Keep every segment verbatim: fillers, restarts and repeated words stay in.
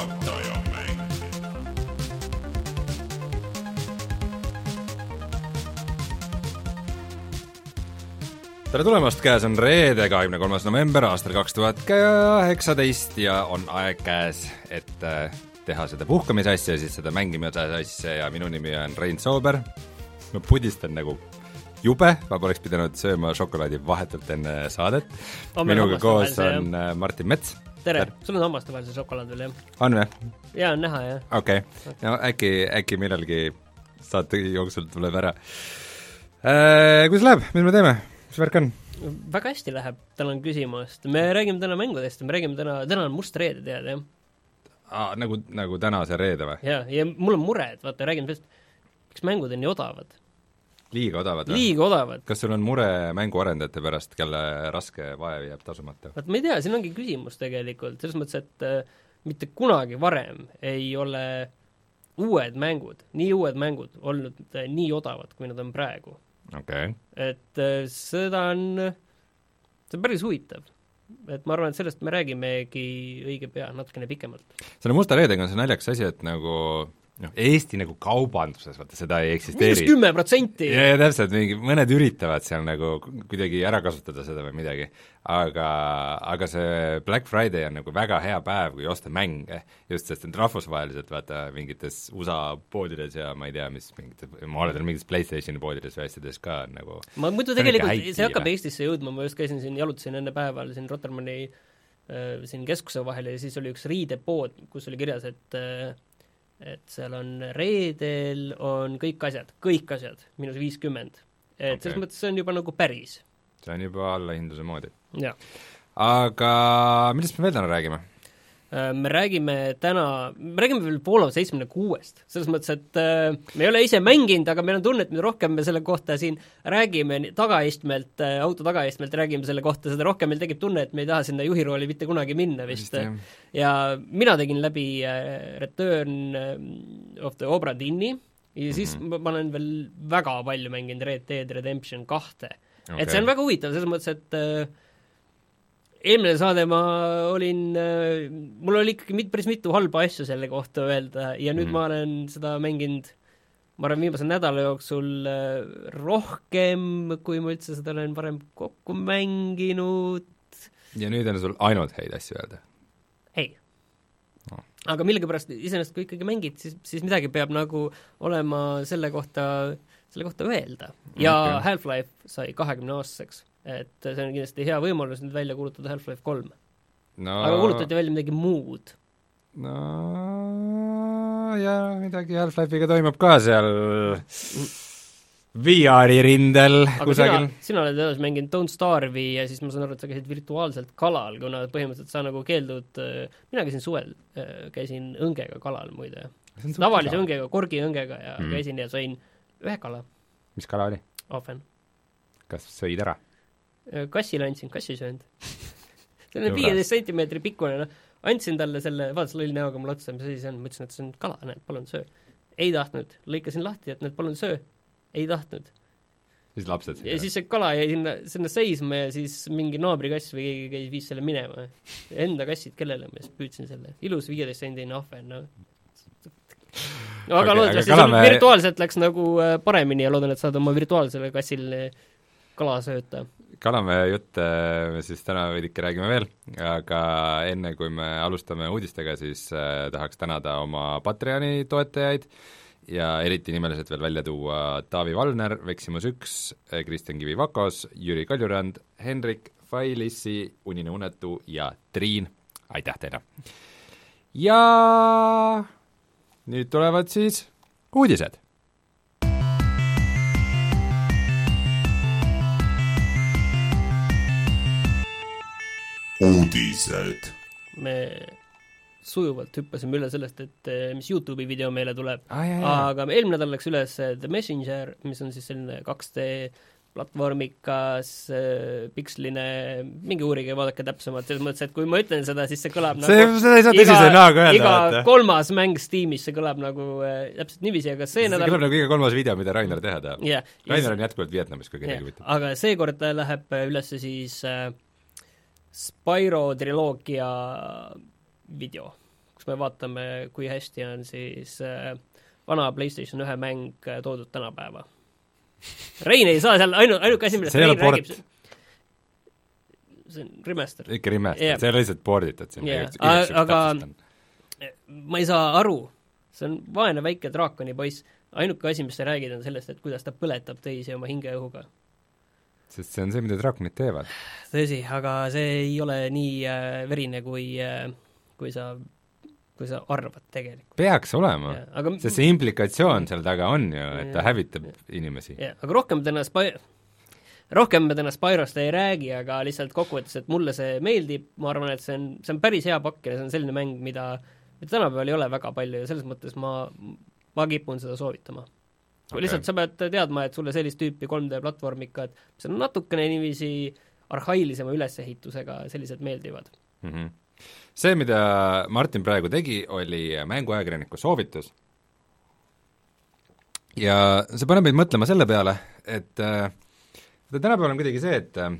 Juhatajamäng. tere tulemast, käes on reede, kahekümne kolmas november aastal kaks tuhat kaheksateist ja on aeg käes, et teha seda puhkamise asja ja siis seda mängimise asja ja minu nimi on Rein Soober. Ma pudistan nagu jube, ma poleks pidanud sööma šokolaadi vahetult enne saadet. On minuga koos on jah. Martin Mets. Tere, tere., sul on hammaste vahel see šokolaad veel, jah? On või? Jaa, on näha, jah. Okei, okay. okay. No äkki, äkki millalgi saate jooksul tuleb ära. Äh, kuidas läheb? Mis me teeme? Mis värk on? Väga hästi läheb, tänan küsimast. Me räägime täna mängudest, me räägime täna, täna on must reede tead, jah? Aa, nagu, nagu tänase reede või? Jaa, ja mul on mure, et vaata, räägime sellest, miks mängud on nii odavad? Liiga odavad või? Liiga odavad. Kas sul on mure mänguarendajate pärast, kelle raske vaev jääb tasumata? Vaat ma ei tea, siin ongi küsimus tegelikult, selles mõttes, et äh, mitte kunagi varem ei ole uued mängud, nii uued mängud olnud äh, nii odavad, kui nad on praegu. Okay. Et äh, seda on, see on päris huvitav. Et ma arvan, et sellest me räägimegi õige pea, natukene pikemalt. Selle musta reedega on see naljaks asi, et nagu noh, Eesti nagu kaubanduses, vaata seda ei eksisteeri. Miinus kümme protsenti! Ja, ja täpselt, mingi, mõned üritavad seal nagu kuidagi ära kasutada seda või midagi, aga, aga see Black Friday on nagu väga hea päev, kui osta mänge, just sest et rahvusvaheliselt vaata mingites U S A poodides ja ma ei tea, mis mingites, ma olen mingites PlayStationi poodides või asjades ka nagu ma muidu tegelikult, see hakkab Eestisse jõudma, ma just käisin siin, jalutasin enne päeval siin Rotermanni äh, siin keskuse vahel ja siis oli üks riidepood, kus oli kirjas, et äh, et seal on reedel on kõik asjad, kõik asjad, miinus viiskümmend. Et okay. Selles mõttes see on juba nagu päris. See on juba allahindluse moodi. Ja. Aga millest me veel täna räägime? Me räägime täna, me räägime veel Fallout seitsekümmend kuuest, selles mõttes, et äh, me ei ole ise mänginud, aga meil on tunne, et mida rohkem me selle kohta siin räägime tagaistmelt, äh, auto tagaistmelt räägime selle kohta, seda rohkem meil tekib tunne, et me ei taha sinna juhirooli mitte kunagi minna vist. vist ja mina tegin läbi äh, Return of the Obra Dini ja siis mm-hmm. ma olen veel väga palju mänginud Red Dead Redemption kahte. Okay. Et see on väga huvitav, selles mõttes, et äh, eelmine saade ma olin, mul oli ikkagi mit, päris mitu halba asju selle kohta öelda ja nüüd mm. ma olen seda mänginud, ma arvan viimase nädala jooksul rohkem, kui ma üldse seda olen varem kokku mänginud. Ja nüüd on sul ainult häid asju öelda? Ei. No. Aga millegipärast iseenesest kui ikkagi mängid, siis, siis midagi peab nagu olema selle kohta, selle kohta öelda. Ja okay. Half-Life sai kahekümne aastaseks. Et see on kindlasti hea võimalus nüüd välja kuulutada Half-Life kolm. No, aga kuulutati välja midagi muud. No ja midagi Half-Life'iga toimub ka seal V R-i rindel aga kusagil. Sina, sina oled edasi mänginud Don't Starve'i ja siis ma saan aru, et sa käisid virtuaalselt kalal, kuna põhimõtteliselt sa nagu keeldud, mina käisin suvel, käisin õngega kalal muide. Tavalise õngega, korgi õngega ja mm. käisin ja sõin ühe kala. Mis kala oli? Ahven. Kas sõid ära? Kassile andsin, kassi söönud. see on viieteist sentimeetri pikkune, no. Andsin talle selle, vaata, lõi näoga mul otsa, mis asi see on, ma ütlesin, et see on kala, näed, palun söö. Ei tahtnud, lõikasin lahti, et näed, palun söö. Ei tahtnud. Siis lapsed ja siis see kala jäi sinna, sinna seisma ja siis mingi naabrikass või keegi käis viis selle minema. Enda kassid kellele, ma siis püüdsin selle. Ilus viieteist sendine ahven, no. no aga okay, loodetavasti see me... virtuaalselt läks nagu paremini ja loodan, et saad oma virtuaalsele kassile kala sööta. Kalamäe jutt me siis täna veidike räägime veel, aga enne kui me alustame uudistega, siis äh, tahaks tänada oma Patreoni toetajaid ja eriti nimeliselt veel välja tuua Taavi Valner, Veksimus üks, Kristjan Kivi-Vakos, Jüri Kaljurand, Henrik, Failissi, Unine Unetu ja Triin. Aitäh teile! Ja nüüd tulevad siis uudised. Uudised. Me sujuvalt hüppasime üle sellest, et mis YouTube'i video meile tuleb, ah, jah, jah. aga eelmine nädal läks üles The Messenger, mis on siis selline kaks D platvormikas, piksline, mingi uurige, vaadake täpsemalt, selles mõttes, et kui ma ütlen seda, siis see kõlab see, nagu seda ei saa tõsise näoga öelda. Iga vaata. Kolmas mäng Steamis, see kõlab nagu äh, täpselt niiviisi, aga see, see nädal... kõlab nagu iga kolmas video, mida Rainer teha tahab. Yeah, Rainer on jätkuvalt Vietnamis, kui kedagi võtab. Aga seekord läheb üles siis äh, Spyro triloogia video. kus me vaatame, kui hästi on siis äh, vana PlayStation ühe mäng toodud tänapäeva. Rein ei saa seal, ainu, ainuke asi, millest Rein räägib, see on remaster. Ikka remaster, yeah. see on lihtsalt porditud siin yeah.. aga ma ei saa aru, see on vaene väike draakoni poiss, ainuke asi, mis sa räägid, on sellest, et kuidas ta põletab teisi oma hingeõhuga. Sest see on see, mida draakonid teevad. Tõsi, aga see ei ole nii äh, verine, kui, äh, kui sa kui sa arvad tegelikult. Peaks olema, aga... sest see implikatsioon seal taga on ju, et ta hävitab ja. inimesi. Ja, aga rohkem me täna Spy... rohkem me täna Spyrost ei räägi, aga lihtsalt kokkuvõttes, et mulle see meeldib, ma arvan, et see on, see on päris hea pakk ja see on selline mäng, mida, mida tänapäeval ei ole väga palju ja selles mõttes ma, ma kipun seda soovitama. Okay. Lihtsalt sa pead teadma, et sulle sellist tüüpi kolm D platvormikad, see on natukene niiviisi arhailisema ülesehitusega, sellised meeldivad. Mhm. See, mida Martin praegu tegi, oli mänguajakirjaniku soovitus ja see paneb meid mõtlema selle peale, et äh, tänapäeval on kuidagi see, et äh,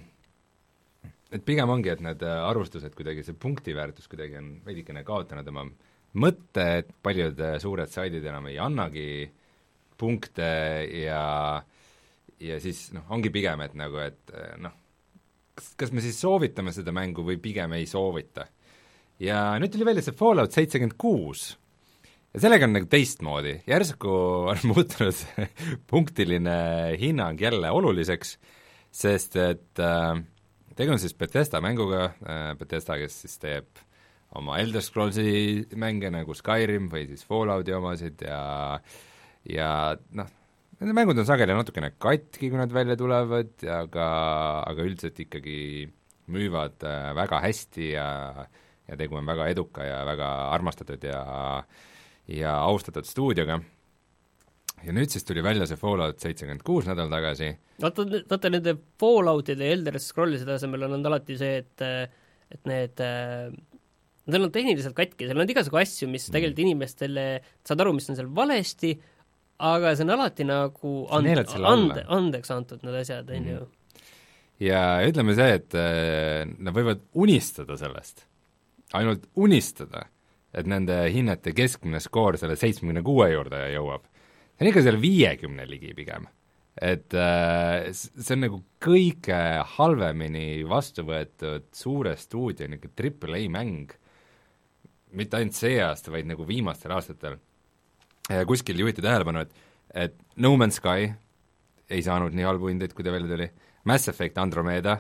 et pigem ongi, et need arvustused kuidagi, see punktiväärtus kuidagi on veidikene kaotanud oma mõtte, et paljud suured saidid enam ei annagi punkte ja ja siis noh, ongi pigem, et nagu, et noh, kas, kas me siis soovitame seda mängu või pigem ei soovita. Ja nüüd tuli välja see Fallout seitsekümmend kuus ja sellega on nagu teistmoodi, järsku on muutunud punktiline hinnang jälle oluliseks, sest et äh, tegu on siis Bethesda mänguga, äh, Bethesda, kes siis teeb oma Elder Scrollsi mänge nagu Skyrim või siis Fallouti omasid ja ja noh, nende mängud on sageli natukene katki, kui nad välja tulevad, aga, aga üldiselt ikkagi müüvad äh, väga hästi ja ja tegu on väga eduka ja väga armastatud ja, ja austatud stuudioga. Ja nüüd siis tuli välja see Fallout seitsekümmend kuus nädal tagasi. Vaata, vaata nende Falloutide ja Elder Scrollside asemel on alati see, et, et need need on tehniliselt katki, seal on igasugu asju, mis mm. tegelikult inimestele, saad aru, mis on seal valesti, aga see on alati nagu and, ande, andeks antud need asjad, on ju. Ja ütleme see, et nad võivad unistada sellest, ainult unistada, et nende hinnete keskmine skoor selle seitsmekümne kuue juurde jõuab. See on ikka selle viiekümne ligi pigem. Et äh, see on nagu kõige halvemini vastu võetud suure stuudio nagu triple A mäng, mitte ainult see aasta, vaid nagu viimastel aastatel. Ja kuskil juhiti tähelepanu, et, et No Man's Sky ei saanud nii halbu hindeid, kui ta välja tuli. Mass Effect Andromeda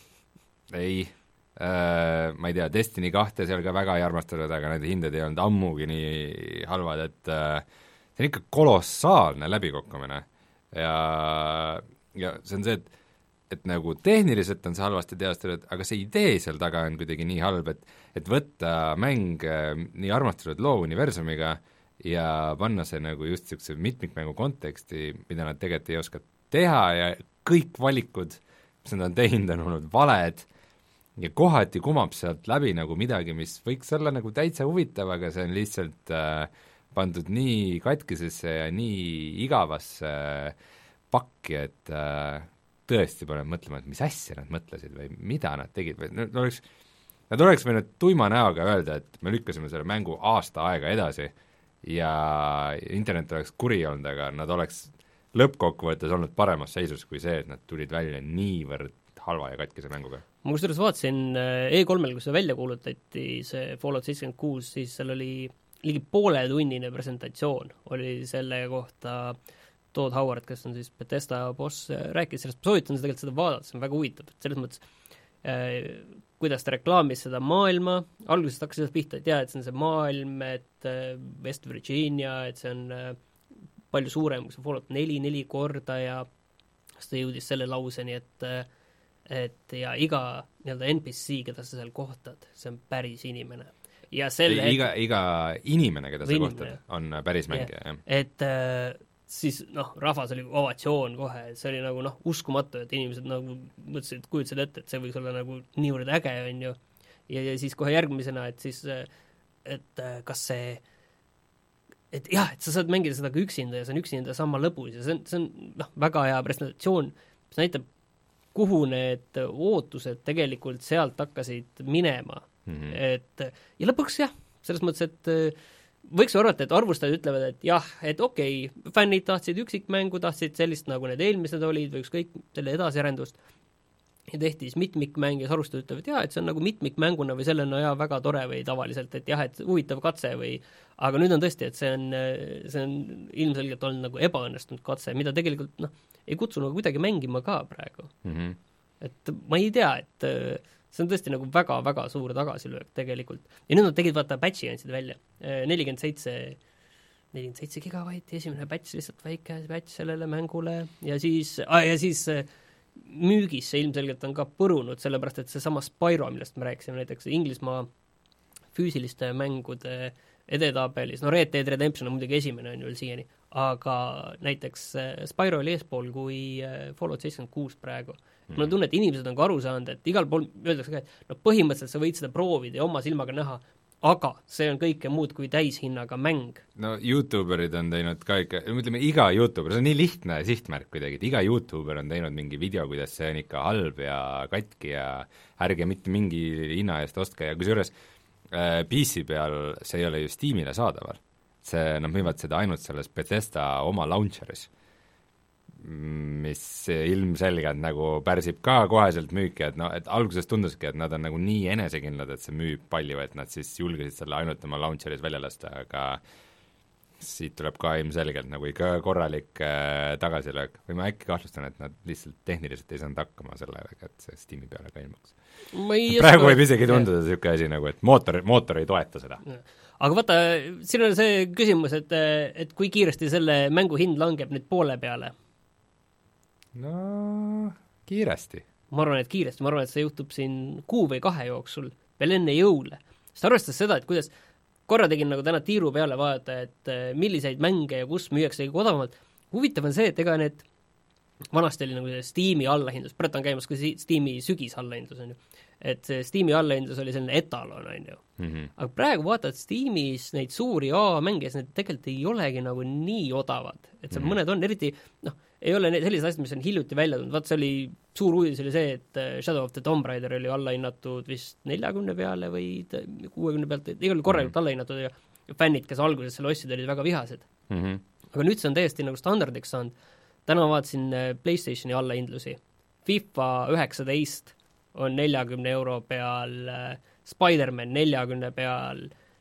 ei Uh, ma ei tea, Destiny kahte seal ka väga ei armastatud, aga need hinded ei olnud ammugi nii halvad, et uh, see on ikka kolossaalne läbikukkumine ja, ja see on see, et, et nagu tehniliselt on see halvasti teastatud, aga see idee seal taga on kuidagi nii halb, et, et võtta mäng nii armastatud loo universumiga ja panna see nagu just niisuguse mitmikmängu konteksti, mida nad tegelikult ei oska teha ja kõik valikud, mis nad on teinud, on olnud valed ja kohati kumab sealt läbi nagu midagi, mis võiks olla nagu täitsa huvitav, aga see on lihtsalt äh, pandud nii katkisesse ja nii igavasse äh, pakki, et äh, tõesti paneb mõtlema, et mis asja nad mõtlesid või mida nad tegid või nad oleks, nad oleks võinud tuima näoga öelda, et me lükkasime selle mängu aasta aega edasi ja internet oleks kuri olnud, aga nad oleks lõppkokkuvõttes olnud paremas seisus kui see, et nad tulid välja niivõrd halva ja katkise mänguga. Ma kusjuures vaatasin E kolmel, kus see välja kuulutati, see Fallout seitsekümmend kuus, siis seal oli ligi pooletunnine presentatsioon, oli selle kohta Todd Howard, kes on siis Bethesda boss, rääkis sellest, ma soovitan seda, seda vaadata, see on väga huvitav, et selles mõttes äh, kuidas ta reklaamis seda maailma, algusest hakkas sellest pihta, et jah, et see on see maailm, et äh, West Virginia, et see on äh, palju suurem, kui see Fallout neli, neli korda ja siis ta jõudis selle lauseni, et äh, et ja iga nii-öelda N P C, keda sa seal kohtad, see on päris inimene. Ja selle iga, iga inimene, keda sa kohtad, on päris mängija, jah. Et äh, siis noh, rahvas oli ovatsioon kohe, see oli nagu noh, uskumatu, et inimesed nagu mõtlesid, kujutasid ette, et see võiks olla nagu niivõrd äge, on ju. Ja, ja siis kohe järgmisena, et siis et kas see et jah, et sa saad mängida seda ka üksinda ja see on üksinda sama lõbus ja see on, see on noh, väga hea presentatsioon, mis näitab, kuhu need ootused tegelikult sealt hakkasid minema. Mm-hmm. Et ja lõpuks jah, selles mõttes, et võiks arvata, et arvustajad ütlevad, et jah, et okei okay,, fännid tahtsid üksikmängu, tahtsid sellist, nagu need eelmised olid või ükskõik selle edasiarendust, ja tehti siis mitmikmäng ja arvustajad ütlevad, jah, et see on nagu mitmikmänguna või sellena jah, väga tore või tavaliselt, et jah, et huvitav katse või aga nüüd on tõesti, et see on, see on ilmselgelt olnud nagu ebaõnnestunud katse, mida tegelikult noh, ei kutsu nagu kuidagi mängima ka praegu mm. -hmm. et ma ei tea, et see on tõesti nagu väga-väga suur tagasilöök tegelikult. Ja nüüd nad tegid, vaata, patchi andsid välja. nelikümmend seitse, nelikümmend seitse gigabaiti, esimene patch, lihtsalt väike patch sellele mängule ja siis ah,, ja siis müügis see ilmselgelt on ka põrunud, sellepärast et seesama Spyro, millest me rääkisime, näiteks Inglismaa füüsiliste mängude edetabelis, no Red Dead Redemption on muidugi esimene, on ju veel siiani, aga näiteks Spyro oli eespool kui Fallout seitsekümmend kuus praegu. Mm. Mul on tunne, et inimesed on ka aru saanud, et igal pool öeldakse ka, et no põhimõtteliselt sa võid seda proovida ja oma silmaga näha, aga see on kõike muud kui täishinnaga mäng. No YouTuberid on teinud ka ikka, ütleme iga YouTuber, see on nii lihtne sihtmärk kuidagi, et iga YouTuber on teinud mingi video, kuidas see on ikka halb ja katki ja ärge mitte mingi hinna eest ostke ja kusjuures äh, P C peal see ei ole ju Steamile saadaval. See, nad müüvad seda ainult selles Bethesda oma launcheris, mis ilmselgelt nagu pärsib ka koheselt müüki, et no, et alguses tunduski, et nad on nagu nii enesekindlad, et see müüb palju, et nad siis julgesid selle ainult oma launcheris välja lasta, aga siit tuleb ka ilmselgelt nagu ikka korralik äh, tagasilöök. Või ma äkki kahtlustan, et nad lihtsalt tehniliselt ei saanud hakkama sellega, et see Steam'i peale ka ilmuks. Praegu võib isegi tunduda niisugune asi nagu, et mootor, mootor ei toeta seda. Aga vaata, siin on see küsimus, et, et kui kiiresti selle mängu hind langeb nüüd poole peale? No kiiresti. Ma arvan, et kiiresti, ma arvan, et see juhtub siin kuu või kahe jooksul, veel enne jõule. Sest arvestades seda, et kuidas korra tegin nagu täna tiiru peale vaadata, et milliseid mänge ja kus müüakse kõige odavamalt, huvitav on see, et ega need vanasti oli nagu see Steam'i allahindlus, praegu on käimas ka Steam'i sügis allahindlus, on ju. Et see Steam'i allahindlus oli selline etalon, on ju. Mm-hmm. Aga praegu vaatad Steam'is neid suuri A-mänges, need tegelikult ei olegi nagu nii odavad. Et seal mm-hmm. mõned on, eriti, noh, ei ole sellised asjad, mis on hiljuti välja tulnud, vaat see oli, suur uudis oli see, et Shadow of the Tomb Raider oli allahinnatud vist neljakümne peale või kuuekümne pealt, igal korralikult mm-hmm. allahinnatud ja fännid, kes alguses selle ostsid, olid väga vihased. Mm-hmm. Aga nüüd see on täiesti nagu standardiks saanud. Täna vaatasin PlayStationi allahindlusi. FIFA üheksateist on neljakümne euro peal, Spider-Man neljakümne peal,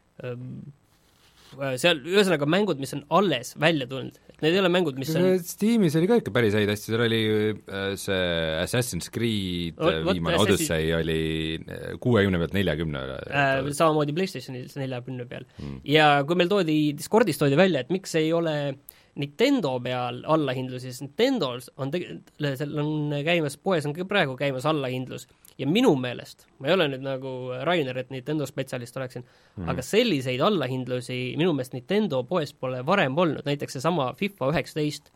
seal ühesõnaga mängud, mis on alles välja tulnud, et need ei ole mängud, mis on Steamis oli ka ikka päris häid asju, seal oli see Assassin's Creed o, viimane Odyssey oli kuuekümne pealt neljakümne äh, samamoodi PlayStationis neljakümne peal mm. ja kui meil toodi, Discordis toodi välja, et miks ei ole Nintendo peal allahindlus, siis Nintendo's on tegelikult, seal on käimas, poes on praegu käimas allahindlus ja minu meelest, ma ei ole nüüd nagu Rainer, et Nintendo spetsialist oleksin, mm. aga selliseid allahindlusi minu meelest Nintendo poes pole varem olnud, näiteks seesama FIFA üheksateist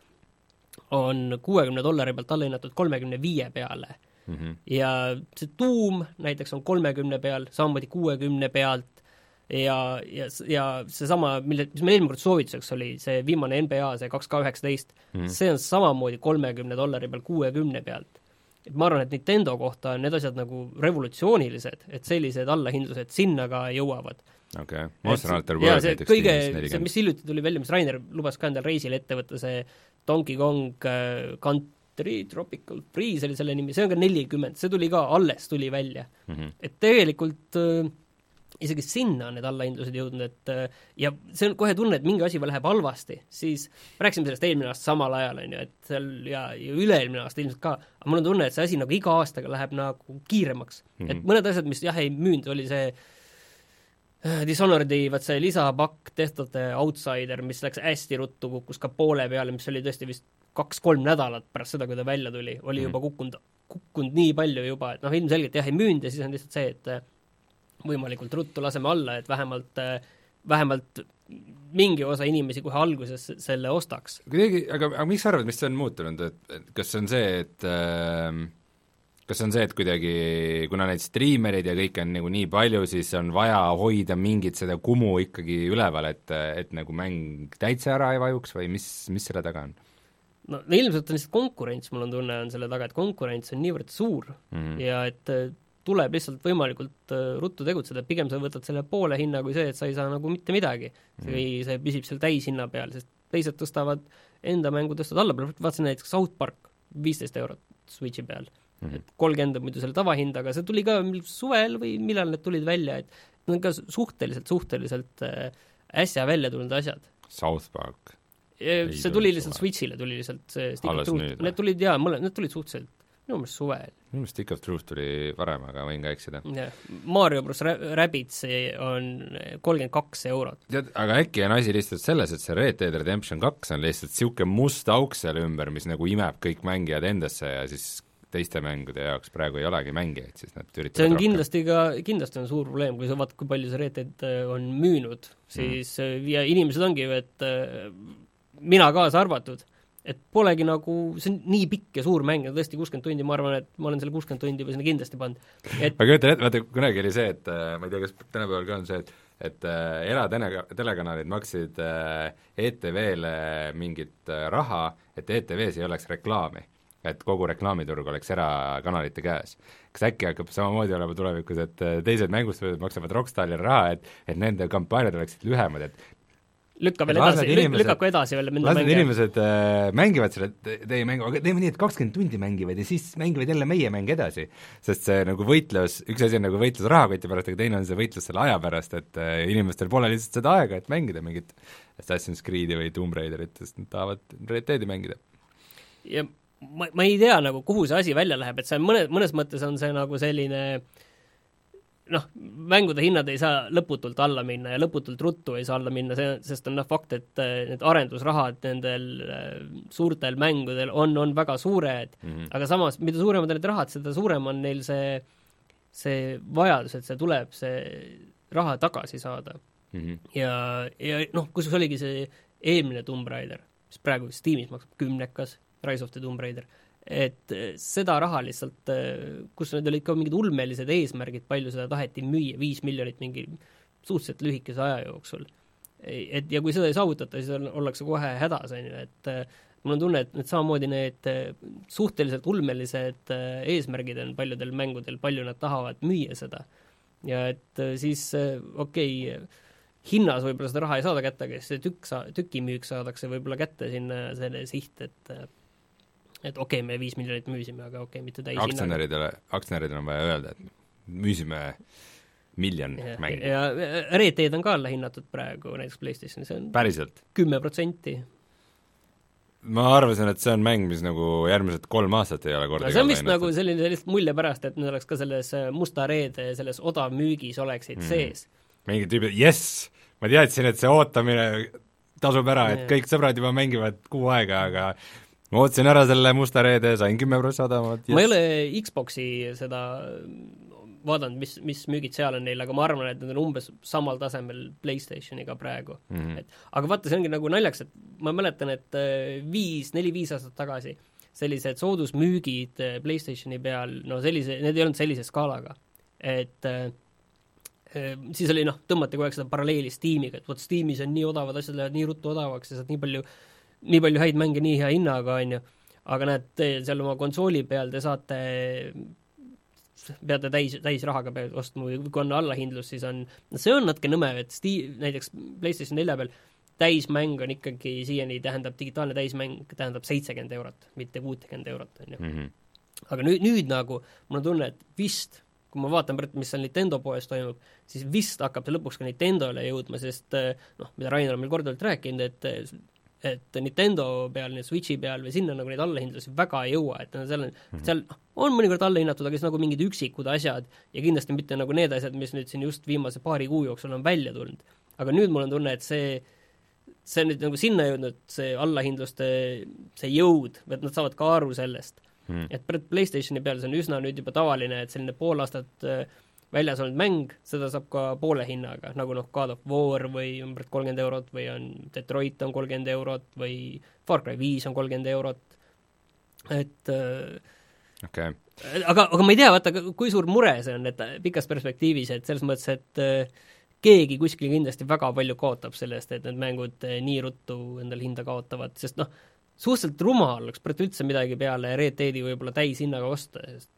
on kuuekümne dollari pealt allahinnatud kolmekümne viie peale mm-hmm. ja see Doom näiteks on kolmekümne peal, samamoodi kuuekümne pealt ja, ja, ja seesama, mille, mis meil eelmine kord soovituseks oli, see viimane N B A, see kaks K üheksateist, mm. see on samamoodi kolmekümne dollari peal kuuekümne pealt. Et ma arvan, et Nintendo kohta on need asjad nagu revolutsioonilised, et sellised allahindlused sinna ka jõuavad. Okei, okay. Monster Hunter World see näiteks kõige, see, mis hiljuti tuli välja, mis Rainer lubas ka endal reisile ette võtta, see Donkey Kong uh, Country Tropical Freeze oli selle nimi, see on ka nelikümmend, see tuli ka, alles tuli välja. Mm-hmm. Et tegelikult uh, isegi sinna on need allahindlused jõudnud, et ja see on kohe tunne, et mingi asi läheb halvasti, siis rääksime sellest eelmine aasta samal ajal, on ju, et seal ja, ja üle-eelmine aasta ilmselt ka, aga mul on tunne, et see asi nagu iga aastaga läheb nagu kiiremaks. Mm-hmm. Et mõned asjad, mis jah ei müünud, oli see uh, Dishonored'i, vaat see lisapakk, Death of the Outsider, mis läks hästi ruttu, kukkus ka poole peale, mis oli tõesti vist kaks-kolm nädalat pärast seda, kui ta välja tuli, oli mm-hmm. juba kukkunud, kukkunud nii palju juba, et noh, ilmselgelt jah ei müünud ja siis on lihtsalt see, et võimalikult ruttu laseme alla, et vähemalt, vähemalt mingi osa inimesi kohe alguses selle ostaks. Kuidagi, aga, aga miks sa arvad, mis see on muutunud, et kas see on see, et äh, kas see on see, et kuidagi, kuna neid striimerid ja kõik on nagu nii palju, siis on vaja hoida mingit seda kumu ikkagi üleval, et, et nagu mäng täitsa ära ei vajuks või mis, mis selle taga on? No ilmselt on lihtsalt konkurents, mul on tunne, on selle taga, et konkurents on niivõrd suur mm-hmm. ja et tuleb lihtsalt võimalikult ruttu tegutseda, pigem sa võtad selle poole hinna kui see, et sa ei saa nagu mitte midagi. See, mm. see püsib seal täishinna peal, sest teised tõstavad enda mängu tõstavad alla, vaatasin näiteks South Park, viisteist eurot Switchi peal. Mm. et kolmkümmend on muidu selle tavahind, aga see tuli ka suvel või millal need tulid välja, et need on ka suhteliselt, suhteliselt äsja välja tulnud asjad. South Park? See tuli lihtsalt suve. Switchile, tuli lihtsalt see Stick of Truth, need tulid jaa, mõle, need tulid suhteliselt minu mõelest suvel. Minu mõelest Stick of Truth tuli varem, aga võin ka eksida. Mario Bros. Rabbids on kolmkümmend kaks eurot. Tead, aga äkki on asi lihtsalt selles, et see Red Dead Redemption kaks on lihtsalt siuke must auk seal ümber, mis nagu imeb kõik mängijad endasse ja siis teiste mängude jaoks praegu ei olegi mängijaid, siis nad üritavad see on rohkem. kindlasti ka, kindlasti on suur probleem, kui sa vaatad, kui palju see Red Dead on müünud, siis mm. ja inimesed ongi ju, et mina kaasa arvatud, et polegi nagu, see on nii pikk ja suur mäng, tõesti kuuskümmend tundi, ma arvan, et ma olen selle kuuskümmend tundi või sinna kindlasti pannud. Et... ma kujutan ette, vaata, kunagi oli see, et ma ei tea, kas tänapäeval ka on see, et et äh, eratelekanalid maksid äh, E T V-le mingit äh, raha, et E T V-s ei oleks reklaami, et kogu reklaamiturg oleks erakanalite käes. Kas äkki hakkab samamoodi olema tulevikus, et teised mängustused maksavad Rockstarile raha, et, et nende kampaaniad oleksid lühemad, et lükka veel edasi, lükkaku edasi veel las need inimesed äh, mängivad selle teie mängu, aga teeme nii, et kakskümmend tundi mängivad ja siis mängivad jälle meie mäng edasi. Sest see nagu võitlus, üks asi on nagu võitlus rahakoti pärast, aga teine on see võitlus selle aja pärast, et äh, inimestel pole lihtsalt seda aega, et mängida mingit Assassin's Creed'i või Tomb Raiderit, sest nad tahavad Red Deadi mängida. Ja ma, ma ei tea nagu, kuhu see asi välja läheb, et see on mõne, mõnes mõttes on see nagu selline noh, mängude hinnad ei saa lõputult alla minna ja lõputult ruttu ei saa alla minna, see, sest on noh fakt, et need arendusrahad nendel suurtel mängudel on, on väga suured mm, -hmm. aga samas, mida suuremad need rahad, seda suurem on neil see, see vajadus, et see tuleb, see raha tagasi saada mm. -hmm. ja, ja noh, kus oligi see eelmine Tomb Raider, mis praegu Steamis maksab kümnekas, Rise of the Tomb Raider, et seda raha lihtsalt, kus need olid ka mingid ulmelised eesmärgid, palju seda taheti müüa, viis miljonit mingi suhteliselt lühikese aja jooksul. Et ja kui seda ei saavutata, siis ollakse kohe hädas, on ju, et mul on tunne, et need samamoodi need suhteliselt ulmelised eesmärgid on paljudel mängudel, palju nad tahavad müüa seda. Ja et siis okei, okay, hinnas võib-olla seda raha ei saada kätte, aga see tükk sa, tükimüük saadakse võib-olla kätte sinna selle siht, et et okei okay,, me viis miljonit müüsime, aga okei okay,, mitte täis aktsionäridele, aktsionäridele on vaja öelda, et müüsime miljon ja, mängi. Ja Red Dead on ka alla hinnatud praegu näiteks PlayStation, see on päriselt? kümme protsenti. Ma arvasin, et see on mäng, mis nagu järgmised kolm aastat ei ole korda no, see on vist nagu selline sellist mulje pärast, et need oleks ka selles musta reede, selles odavmüügis oleksid mm. sees. Mingid tüübid, jess, ma teadsin, et see ootamine tasub ära, et ja. Kõik sõbrad juba mängivad kuu aega, aga ma ootasin ära selle musta reede, sain kümme prossa odavat. Yes. Ma ei ole Xboxi seda vaadanud, mis, mis müügid seal on neil, aga ma arvan, et need on umbes samal tasemel PlayStationiga praegu mm. -hmm. et, aga vaata, see ongi nagu naljaks, et ma mäletan, et viis, neli-viis aastat tagasi sellised soodusmüügid PlayStationi peal, no sellise, need ei olnud sellise skaalaga, et äh, siis oli noh, tõmmati kogu aeg seda paralleeli Steamiga, et vot Steamis on nii odavad asjad, lähevad nii ruttu odavaks ja saad nii palju nii palju häid mänge nii hea hinnaga, on ju, aga näed, seal oma konsooli peal te saate, peate täis, täis rahaga peale ostma või kui on allahindlus, siis on, see on natuke nõme, et Steam, näiteks PlayStation nelja peal täismäng on ikkagi siiani, tähendab, digitaalne täismäng tähendab seitsekümmend eurot, mitte kuuskümmend eurot, on ju mm. -hmm. aga nüüd, nüüd nagu, mul on tunne, et vist kui ma vaatan, mis seal Nintendo poes toimub, siis vist hakkab see lõpuks ka Nintendole jõudma, sest noh, mida Rainer on meil korduvalt rääkinud, et et Nintendo peal, Switchi peal või sinna nagu neid allahindlusi väga ei jõua, et seal on, mm -hmm. seal on mõnikord allahinnatud, aga siis nagu mingid üksikud asjad ja kindlasti mitte nagu need asjad, mis nüüd siin just viimase paari kuu jooksul on välja tulnud. Aga nüüd mul on tunne, et see, see on nüüd nagu sinna jõudnud, see allahindluste, see jõud, et nad saavad ka aru sellest. Mm -hmm. Et PlayStationi peal see on üsna nüüd juba tavaline, et selline pool aastat väljas olnud mäng, seda saab ka poole hinnaga, nagu noh, God of War või umbes kolmkümmend eurot või on Detroit on kolmkümmend eurot või Far Cry viis on kolmkümmend eurot, et okay. aga, aga ma ei tea, vaata, kui suur mure see on, et pikas perspektiivis, et selles mõttes, et keegi kuskil kindlasti väga palju kaotab sellest, et need mängud nii ruttu endal hinda kaotavad, sest noh, suhteliselt rumal oleks praegu üldse midagi peale Red Deadi võib-olla täishinnaga osta, sest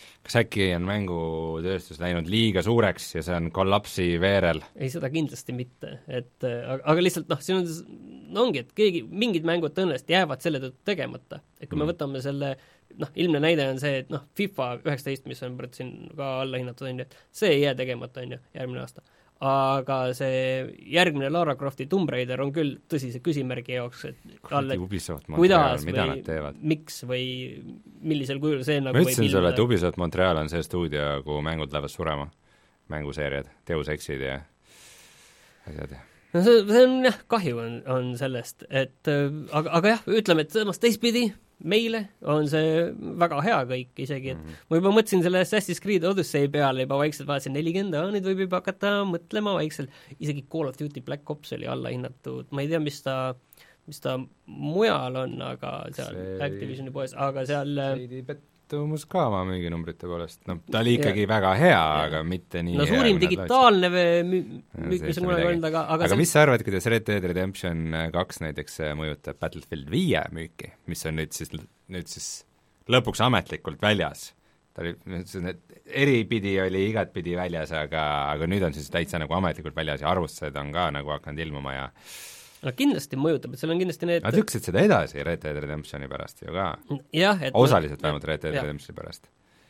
kas äkki on mängutööstus läinud liiga suureks ja see on kollapsi veerel? ei, seda kindlasti mitte, et aga, aga lihtsalt noh, siin on, no ongi, et keegi, mingid mängud tõenäoliselt jäävad selle tõttu tegemata, et kui mm. me võtame selle noh, ilmne näide on see, et noh, FIFA üheksateist, mis on praegu siin ka alla hinnatud, on ju, et see ei jää tegemata, on ju, järgmine aasta. Aga see järgmine Lara Crofti Tomb Raider on küll tõsise küsimärgi jaoks, et alle, Ubisoft kuidas Montreal, või miks või millisel kujul see nagu ma ütlesin sulle, et Ubisoft Montreal on see stuudio, kuhu mängud lähevad surema, mänguseeriad, Deus Exid ja asjad. No see, see on jah, kahju on, on sellest, et aga, aga jah, ütleme, et samas teistpidi meile on see väga hea kõik isegi, et mm -hmm. ma juba mõtlesin selle Assassin's Creed Odyssey peale juba vaikselt, vaatasin nelikümmend, nüüd võib juba hakata mõtlema vaikselt, isegi Call of Duty Black Ops oli alla hinnatud, ma ei tea, mis ta mis ta mujal on, aga seal see Activisioni poes, aga seal seidi pettumus ka oma müüginumbrite poolest, no ta oli ikkagi ja. väga hea, ja. aga mitte nii no suurim digitaalne müük, mis on kunagi olnud, aga aga, aga see... mis sa arvad, kuidas Red Dead Redemption kaks näiteks mõjutab Battlefield viie müüki, mis on nüüd siis, nüüd siis lõpuks ametlikult väljas? Ta oli, eripidi oli igatpidi väljas, aga, aga nüüd on siis täitsa nagu ametlikult väljas ja arvustused on ka nagu hakanud ilmuma ja no kindlasti mõjutab, et seal on kindlasti need nad lükkasid seda edasi Red Dead Redemptioni pärast ju ka. jah, et osaliselt vähemalt Red Dead Redemptioni pärast.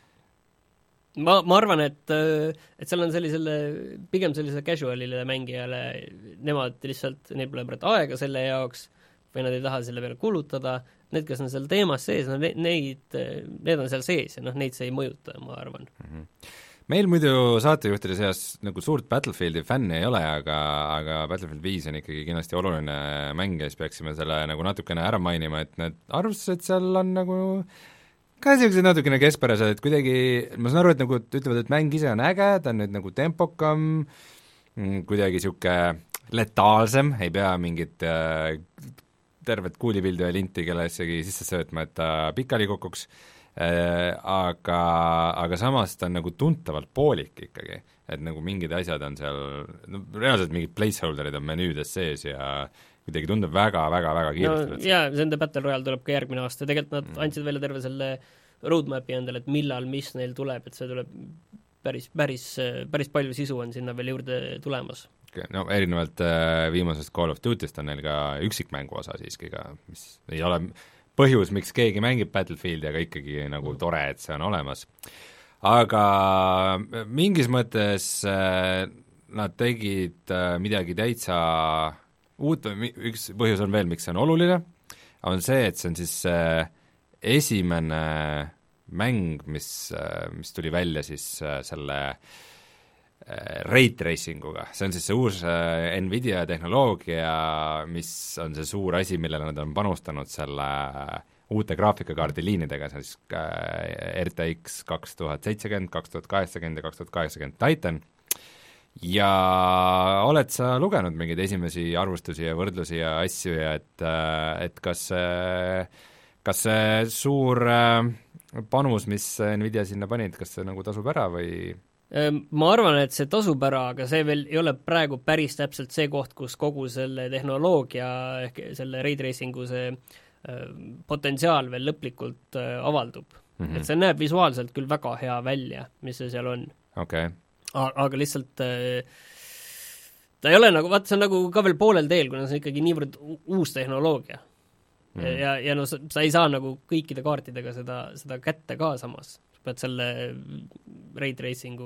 ma, ma arvan, et, et seal on sellisele, pigem sellisele casualile mängijale, nemad lihtsalt, neil pole praegu aega selle jaoks või nad ei taha selle peale kulutada, need, kes on seal teemas sees, no neid, need on seal sees ja noh, neid see ei mõjuta, ma arvan mm. -hmm. Meil muidu saatejuhtide seas nagu suurt Battlefieldi fänni ei ole, aga, aga Battlefield viis on ikkagi kindlasti oluline mäng ja siis peaksime selle nagu natukene ära mainima, et need arvustused seal on nagu ka sellised natukene keskpärased, et kuidagi, ma saan aru, et nagu ütlevad, et mäng ise on äge, ta on nüüd nagu tempokam, kuidagi niisugune letaalsem, ei pea mingit äh, tervet kuulipildu ja linti kellessegi sisse söötma, et ta pikali kukuks, Äh, aga, aga samas ta on nagu tuntavalt poolik ikkagi, et nagu mingid asjad on seal, no reaalselt mingid placeholderid on menüüdes sees ja kuidagi tundub väga-väga-väga kiiresti. no jaa, nende Battle Royale tuleb ka järgmine aasta, tegelikult nad mm. andsid välja terve selle roadmapi endale, et millal, mis neil tuleb, et see tuleb päris, päris, päris palju sisu on sinna veel juurde tulemas. No erinevalt äh, viimasest Call of Duty'st on neil ka üksikmängu osa siiski ka, mis ei ole põhjus, miks keegi mängib Battlefieldi, aga ikkagi nagu tore, et see on olemas. Aga mingis mõttes äh, nad tegid äh, midagi täitsa uut, üks põhjus on veel, miks see on oluline, on see, et see on siis äh, esimene mäng, mis äh,, mis tuli välja siis äh, selle Ray Tracinguga, see on siis see uus äh, Nvidia tehnoloogia, mis on see suur asi, millele nad on panustanud selle äh, uute graafikakaardi liinidega, see on siis äh, R T X kaks tuhat seitsekümmend, kaks tuhat kaheksakümmend ja kaks tuhat kaheksakümmend Titan, ja oled sa lugenud mingeid esimesi arvustusi ja võrdlusi ja asju ja et, äh, et kas äh, kas see suur äh, panus, mis Nvidia sinna panid, kas see nagu tasub ära või ma arvan, et see tasub ära, aga see veel ei ole praegu päris täpselt see koht, kus kogu selle tehnoloogia ehk selle ray tracingu see äh, potentsiaal veel lõplikult äh, avaldub mm. -hmm. Et see näeb visuaalselt küll väga hea välja, mis see seal on. Okay. Aga lihtsalt äh, ta ei ole nagu, vaata, see on nagu ka veel poolel teel, kuna see on ikkagi niivõrd uus tehnoloogia mm. -hmm. ja, ja no sa, sa ei saa nagu kõikide kaartidega seda, seda kätte ka samas. Pead selle ray tracingu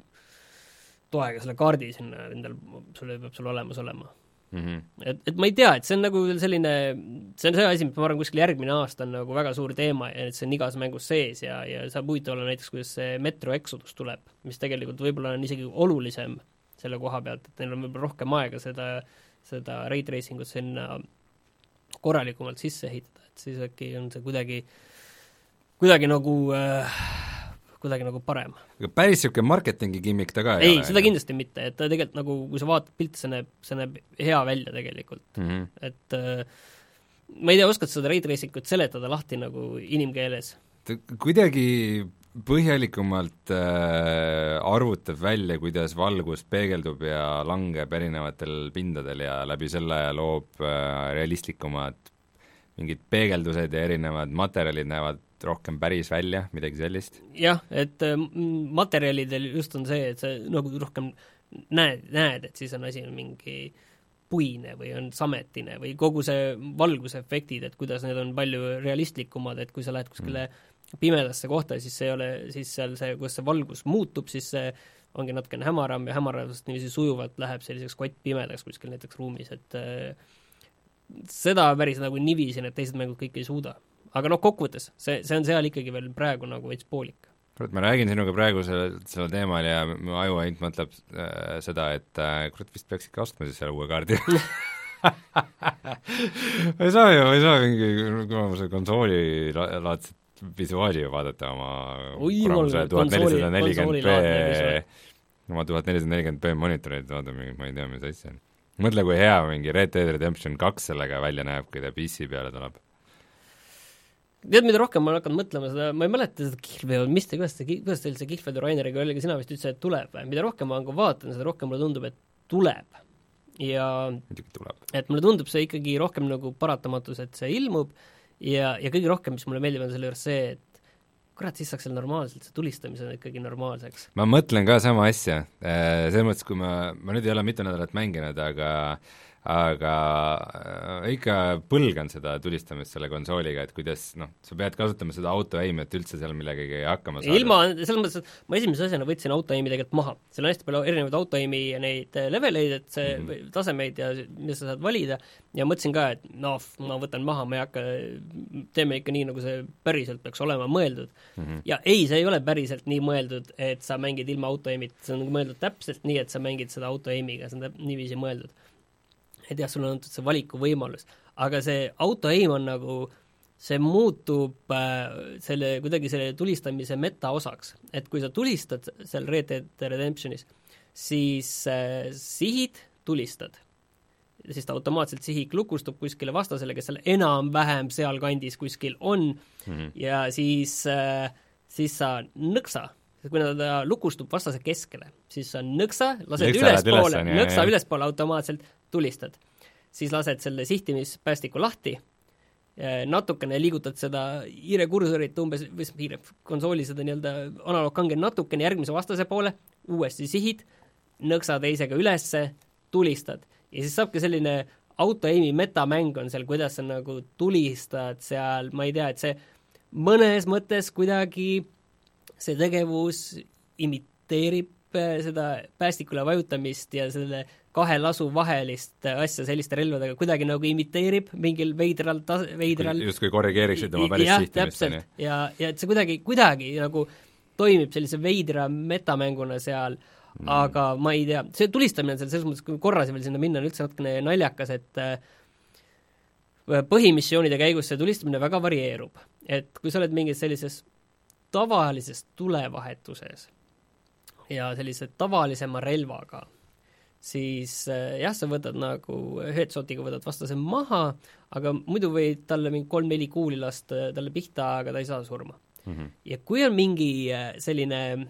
toega selle kaardi sinna endal, sul peab sul olemas olema mm. -hmm. et, et ma ei tea, et see on nagu selline, see on see asi, mis ma arvan, kuskil järgmine aasta on nagu väga suur teema ja et see on igas mängus sees ja, ja saab huvitav olla näiteks, kuidas see Metro Exodus tuleb, mis tegelikult võib-olla on isegi olulisem selle koha pealt, et neil on võib-olla rohkem aega seda, seda ray tracingut sinna korralikumalt sisse ehitada, et siis äkki on see kuidagi kuidagi nagu äh, kuidagi nagu parem. aga päris niisugune marketingi gimmick ta ka ei, ei ole? Seda kindlasti mitte, et ta tegelikult nagu, kui sa vaatad pilti, see näeb, see näeb hea välja tegelikult mm. -hmm. et äh, ma ei tea, oskad seda ray tracingut seletada lahti nagu inimkeeles? ta kuidagi põhjalikumalt äh, arvutab välja, kuidas valgus peegeldub ja langeb erinevatel pindadel ja läbi selle loob äh, realistlikumad mingid peegeldused ja erinevad materjalid näevad rohkem päris välja, midagi sellist? jah, et materjalidel just on see, et sa nagu rohkem näed, näed, et siis on asi mingi puine või on sametine või kogu see valgusefektid, et kuidas need on palju realistlikumad, et kui sa lähed kuskile mm. pimedasse kohta, siis see ei ole, siis seal see, kus see valgus muutub, siis see ongi natukene hämaram ja hämaravast niiviisi sujuvalt läheb selliseks kottpimedaks kuskil näiteks ruumis, et äh, seda päris nagu nivisin, et teised mängud kõik ei suuda. Aga noh, kokkuvõttes, see, see on seal ikkagi veel praegu nagu veits poolik. kurat, ma räägin sinuga praegu selle, selle teemal ja mu aju ainult mõtleb äh, seda, et äh, kurat vist peaks ikka ostma siis selle uue kaardi ma ei saa ju, ma ei saa mingi kuramuse konsooli laadset visuaali ju vaadata oma kuramuse tuhat nelisada nelikümmend B oma tuhat nelisada nelikümmend B monitorid, vaata mingit, ma ei tea, mis asja on. Mõtle, kui hea mingi Red Dead Redemption kaks sellega välja näeb, kui ta P C peale tuleb. Tead, mida rohkem ma olen hakanud mõtlema seda, ma ei mäleta seda Kihlveo, mis te, kuidas, te, kuidas teil see Kihlveo Raineriga oli, sina vist ütlesid, et tuleb. Mida rohkem ma nagu vaatan, seda rohkem mulle tundub, et tuleb. Ja tuleb. Et mulle tundub see ikkagi rohkem nagu paratamatus, et see ilmub ja, ja kõige rohkem, mis mulle meeldib on selle juures see, et kurat, siis saaks seal normaalselt, see tulistamise on ikkagi normaalseks. Ma mõtlen ka sama asja, selles mõttes, kui ma, ma nüüd ei ole mitu nädalat mänginud, aga aga ikka põlgan seda tulistamist selle konsooliga, et kuidas, noh, sa pead kasutama seda auto-aimi, et üldse seal millegagi hakkama saada. Ilma, selles mõttes, et ma esimese asjana võtsin auto-aimi tegelikult maha. Seal on hästi palju erinevaid auto-aimi ja neid leveleid, et see mm -hmm. tasemeid ja mida sa saad valida, ja mõtlesin ka, et noh, ma võtan maha, ma ei hakka, teeme ikka nii, nagu see päriselt peaks olema mõeldud. Mm -hmm. Ja ei, see ei ole päriselt nii mõeldud, et sa mängid ilma auto-aimit, see on mõeldud täpselt nii, et sa mängid seda auto-aimiga, see on niiviisi mõeldud. Et jah, sul on antud see valiku võimalus, aga see auto-aim on nagu, see muutub äh, selle, kuidagi selle tulistamise meta osaks, et kui sa tulistad seal Red Dead Redemptionis, siis äh, sihid tulistad, siis ta automaatselt sihik lukustub kuskile vastasele, kes seal enam-vähem seal kandis kuskil on mm -hmm. ja siis, äh, siis sa nõksa, kui ta lukustub vastase keskele, siis sa nõksa, lased ülespoole, nõksa ülespoole automaatselt tulistad. Siis lased selle sihtimispäästiku lahti, natukene liigutad seda hiirekursorit umbes, või hiire konsooli seda nii-öelda analoogkange natukene järgmise vastase poole, uuesti sihid, nõksa teisega ülesse, tulistad. Ja siis saabki selline auto-aimi metamäng on seal, kuidas sa nagu tulistad seal, ma ei tea, et see mõnes mõttes kuidagi see tegevus imiteerib seda päästikule vajutamist ja selle kahe lasu vahelist asja selliste relvadega kuidagi nagu imiteerib mingil veidral, tas-, veidral just kui korrigeeriksid oma päris jah, sihtimist. Ja, ja, ja et see kuidagi, kuidagi nagu toimib sellise veidra metamänguna seal, mm. aga ma ei tea, see tulistamine on seal selles mõttes, kui korrasi veel sinna minna, on üldse natukene naljakas, et põhimissioonide käigus see tulistamine väga varieerub. Et kui sa oled mingis sellises tavalises tulevahetuses ja sellise tavalisema relvaga, siis jah, sa võtad nagu headshotiga võtad vastase maha, aga muidu võid talle mingi kolm-neli kuuli lasta talle pihta, aga ta ei saa surma. Mm -hmm. Ja kui on mingi selline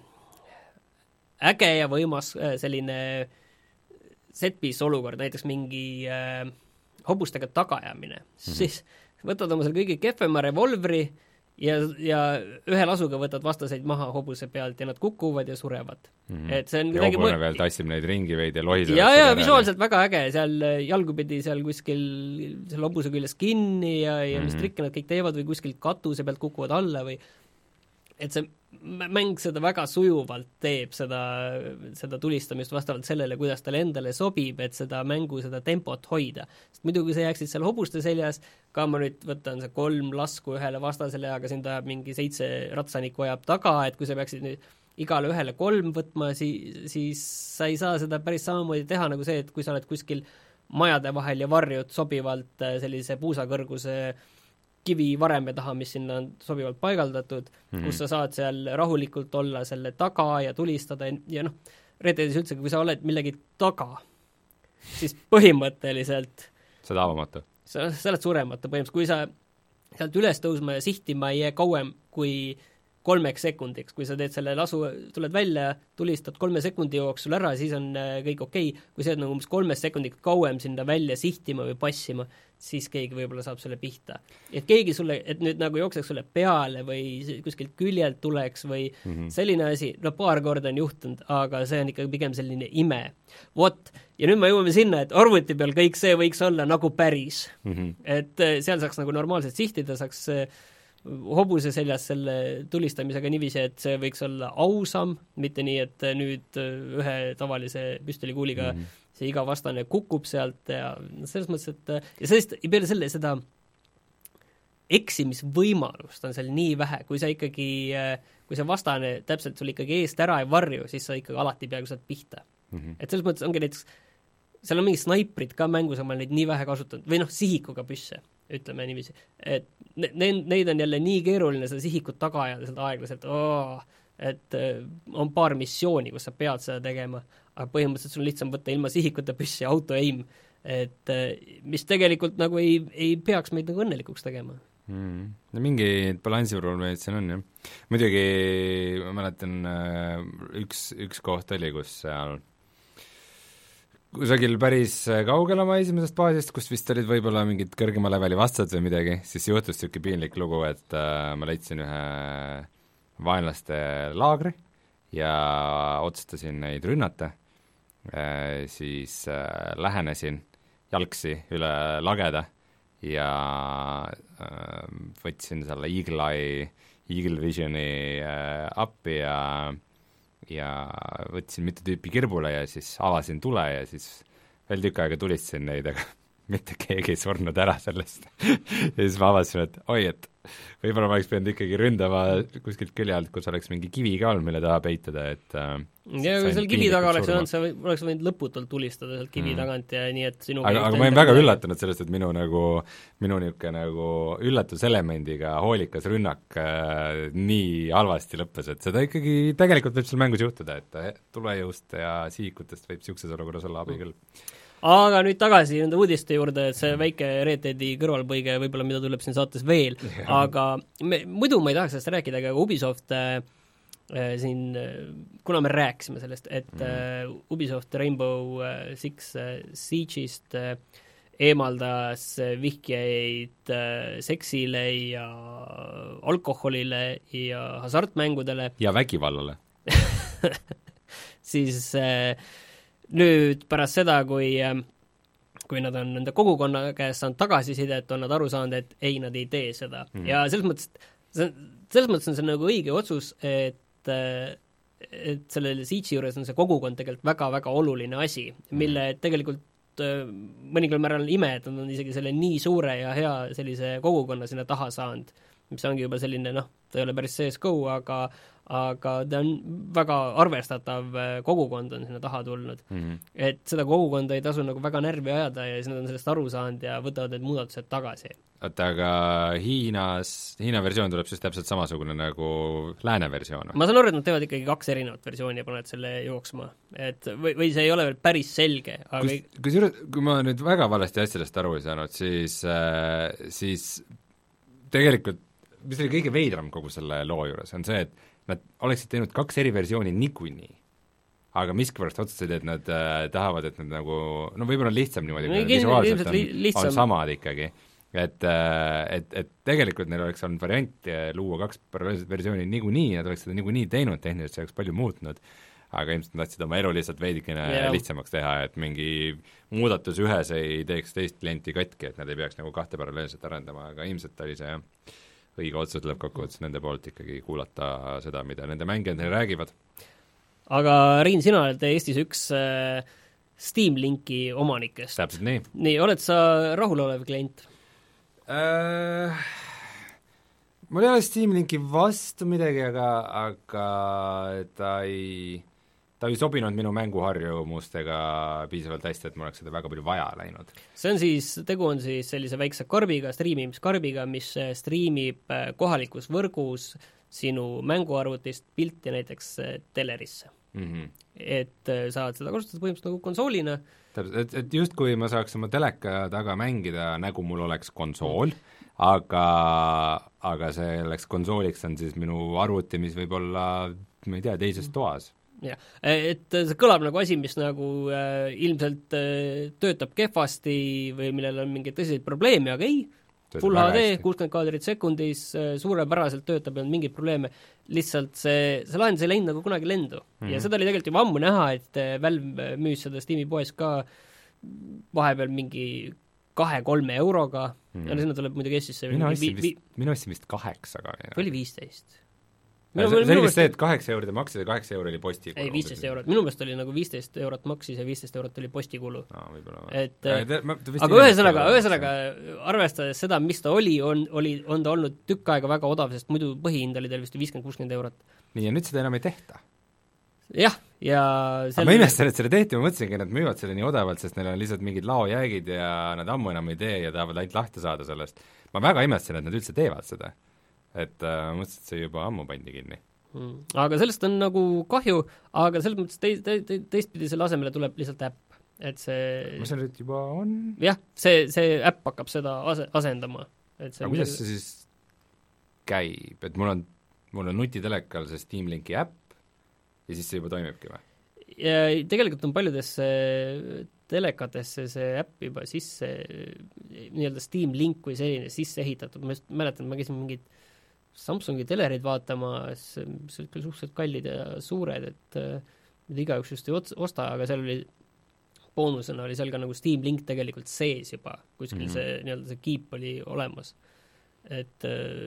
äge ja võimas selline set-piece olukord, näiteks mingi äh, hobustega tagajamine, mm -hmm. siis võtad oma seal kõige kehvema revolvri ja, ja ühe lasuga võtad vastaseid maha hobuse pealt ja nad kukuvad ja surevad. Mm -hmm. Et see on ja hobune veel tassib neid ringi veid ja lohiseb. ja, ja visuaalselt väga äge, seal jalgupidi seal kuskil seal hobuse küljes kinni ja, ja mm -hmm. mis trikke nad kõik teevad või kuskil katuse pealt kukuvad alla või et see mäng seda väga sujuvalt teeb, seda, seda tulistamist vastavalt sellele, kuidas talle endale sobib, et seda mängu, seda tempot hoida. Sest muidu, kui sa jääksid seal hobuste seljas, ka ma nüüd võtan see kolm lasku ühele vastasele, aga siin ta ajab mingi seitse ratsanikku ajab taga, et kui sa peaksid nüüd igale ühele kolm võtma, siis, siis sa ei saa seda päris samamoodi teha nagu see, et kui sa oled kuskil majade vahel ja varjud sobivalt sellise puusakõrguse kivi vareme taha, mis sinna on sobivalt paigaldatud, mm -hmm. kus sa saad seal rahulikult olla selle taga ja tulistada ja noh, Red Deadis üldse, kui sa oled millegi taga, siis põhimõtteliselt sa oled avamatu. Sa, sa oled surematu põhimõtteliselt, kui sa sealt üles tõusma ja sihtima ei jää kauem kui kolmeks sekundiks, kui sa teed selle lasu, tuled välja, tulistad kolme sekundi jooksul ära, siis on kõik okei okay., kui sa oled nagu umbes kolmest sekundiks kauem sinna välja sihtima või passima, siis keegi võib-olla saab selle pihta. Et keegi sulle, et nüüd nagu jookseks sulle peale või kuskilt küljelt tuleks või mm -hmm. selline asi, no paar korda on juhtunud, aga see on ikkagi pigem selline ime. Vot, ja nüüd me jõuame sinna, et arvuti peal kõik see võiks olla nagu päris mm. -hmm. Et seal saaks nagu normaalselt sihtida, saaks hobuse seljas selle tulistamisega niiviisi, et see võiks olla ausam, mitte nii, et nüüd ühe tavalise püstolikuuliga mm -hmm. see iga vastane kukub sealt ja selles mõttes, et ja sellest, ja peale selle seda eksimisvõimalust on seal nii vähe, kui sa ikkagi, kui see vastane täpselt sul ikkagi eest ära ei varju, siis sa ikkagi alati peaaegu saad pihta mm. -hmm. Et selles mõttes ongi näiteks, seal on mingid snaiprid ka mängus, aga ma olen neid nii vähe kasutanud, või noh, sihikuga püsse, ütleme niiviisi, et ne, neid on jälle nii keeruline seda sihikut taga ajada seda aeglaselt, oh, et on paar missiooni, kus sa pead seda tegema, aga põhimõtteliselt sul on lihtsam võtta ilma sihikuta püssi auto-aim, et mis tegelikult nagu ei, ei peaks meid nagu õnnelikuks tegema mm.. No mingi balansiprobleemid siin on, jah. Muidugi ma mäletan, üks, üks koht oli, kus seal kusagil päris kaugel oma esimesest baasist, kus vist olid võib-olla mingid kõrgema leveli vastased või midagi, siis juhtus niisugune piinlik lugu, et äh, ma leidsin ühe vaenlaste laagri ja otsustasin neid rünnata, äh, siis äh, lähenesin jalgsi üle lageda ja äh, võtsin selle Eagle Eye, Eagle Visioni äh, appi ja ja võtsin mitu tüüpi kirbule ja siis avasin tule ja siis veel tükk aega tulistasin neid, aga mitte keegi ei surnud ära sellest ja siis ma avasin, et oi, et võib-olla ma oleks pidanud ikkagi ründama kuskilt külje alt, kus oleks mingi kivi ka olnud, mille taha peituda, et äh, ja kui seal kivi taga oleks olnud, sa või, oleks võinud lõputult tulistada sealt kivi mm. tagant ja nii, et sinu aga, aga ma olin väga üllatunud sellest, et minu nagu, minu niisugune nagu üllatuselemendiga hoolikas rünnak äh, nii halvasti lõppes, et seda ikkagi tegelikult võib seal mängus juhtuda, et tulejõust ja sihikutest võib niisuguses olukorras olla abi küll mm. Aga nüüd tagasi nende uudiste juurde, et see väike Red Deadi kõrvalpõige võib-olla, mida tuleb siin saates veel, aga me, muidu ma ei tahaks sellest rääkida, aga Ubisoft äh, siin, kuna me rääkisime sellest, et äh, Ubisoft Rainbow Six Siege'ist äh, eemaldas vihjeid äh, seksile ja alkoholile ja hasartmängudele ja vägivallale siis äh, nüüd pärast seda, kui, kui nad on nende kogukonna käest saanud tagasisidet, on nad aru saanud, et ei, nad ei tee seda mm. ja selles mõttes, selles mõttes on see nagu õige otsus, et, et selle Siege'i juures on see kogukond tegelikult väga-väga oluline asi, mille tegelikult mõnikord määral ime, et nad on isegi selle nii suure ja hea sellise kogukonna sinna taha saanud, mis ongi juba selline, noh, ta ei ole päris C S G O, aga aga ta on väga arvestatav kogukond on sinna taha tulnud mm. -hmm. Et seda kogukonda ei tasu nagu väga närvi ajada ja siis nad on sellest aru saanud ja võtavad need muudatused tagasi. oota, aga Hiinas, Hiina versioon tuleb siis täpselt samasugune nagu lääne versioon? Ma saan aru, et nad teevad ikkagi kaks erinevat versiooni ja panevad selle jooksma. Et või, või see ei ole veel päris selge, aga kus, kusjuures, kui ma nüüd väga valesti asjadest aru ei saanud, siis äh, siis tegelikult mis oli kõige veidram kogu selle loo juures, on see, et nad oleksid teinud kaks eri versiooni niikuinii, aga miskipärast otsustasid, et nad äh, tahavad, et nad nagu, no võib-olla lihtsam niimoodi no,, visuaalselt on, li on samad ikkagi, et, et, et tegelikult neil oleks olnud variant luua kaks paralleelset versiooni niikuinii, nad oleks seda niikuinii teinud, tehniliselt see oleks palju muutnud, aga ilmselt nad tahtsid oma elu lihtsalt veidikene yeah. lihtsamaks teha, et mingi muudatus ühes ei teeks teist klienti katki, et nad ei peaks nagu kahte paralleelselt arendama, aga ilmselt oli see jah, õige otsus tuleb kokkuvõttes nende poolt ikkagi kuulata seda, mida nende mängijad neile räägivad. Aga Riin, sina oled Eestis üks äh, Steam Linki omanikest. Täpselt nii. Nii, oled sa rahulolev klient? Äh, mul ei ole Steam Linki vastu midagi, aga, aga ta ei, ta ei sobinud minu mänguharjumustega piisavalt hästi, et mul oleks seda väga palju vaja läinud. See on siis, tegu on siis sellise väikse karbiga, striimimiskarbiga, mis striimib kohalikus võrgus sinu mänguarvutist pilti näiteks telerisse. mm-hmm. et saad seda kasutada põhimõtteliselt nagu konsoolina. et, et justkui ma saaks oma teleka taga mängida, nagu mul oleks konsool, aga, aga selleks konsooliks on siis minu arvuti, mis võib olla, ma ei tea, teises toas. jah, et see kõlab nagu asi, mis nagu äh, ilmselt äh, töötab kehvasti või millel on mingeid tõsiseid probleeme, aga ei, Full H D, kuuskümmend kaadrit sekundis, suurepäraselt töötab, ei olnud mingeid probleeme, lihtsalt see, see lahendus ei läinud nagu kunagi lendu mm-hmm. ja seda oli tegelikult juba ammu näha, et Valve müüs seda Steam'i poes ka vahepeal mingi kahe-kolme euroga mm-hmm. ja sinna tuleb muidugi Eestisse minu ostsin vist, minu ostsin vist kaheksaga. või oli viisteist? Minu, see, see oli vist see, et kaheksa eurot maksis ja kaheksa euro oli postikulu. ei, viisteist eurot, minu meelest oli nagu viisteist eurot maksis ja viisteist eurot oli postikulu no,. et ja, te, ma, aga ühesõnaga, ühesõnaga arvestades seda, mis ta oli, on, oli, on ta olnud tükk aega väga odav, sest muidu põhihind oli teil vist viiskümmend kuuskümmend eurot. nii, ja nüüd seda enam ei tehta? jah, ja selle... ma imestan, et selle tehti, ma mõtlesingi, et nad müüvad selle nii odavalt, sest neil on lihtsalt mingid laojäägid ja nad ammu enam ei tee ja tahavad ainult lahti saada sellest. ma väga imestan, et nad üldse teevad seda. et äh, mõtlesin, et see juba ammu pandi kinni. Hmm. Aga sellest on nagu kahju, aga selles mõttes teist, te, teistpidi selle asemele tuleb lihtsalt äpp, et see mis see nüüd juba on? jah, see, see äpp hakkab seda ase, asendama. Et see aga kuidas see siis käib, et mul on, mul on nutitelekal see Steam Linki äpp ja siis see juba toimibki või? ja tegelikult on paljudesse telekatesse see äpp juba sisse, nii-öelda Steam Link kui selline sisse ehitatud, ma just mäletan, ma käisin mingid Samsungi telerid vaatama, see olid küll suhteliselt kallid ja suured, et mida igaüks just ei osta, aga seal oli boonusena oli seal ka nagu Steam Link tegelikult sees juba, kuskil mm-hmm. see nii-öelda see keep oli olemas. Et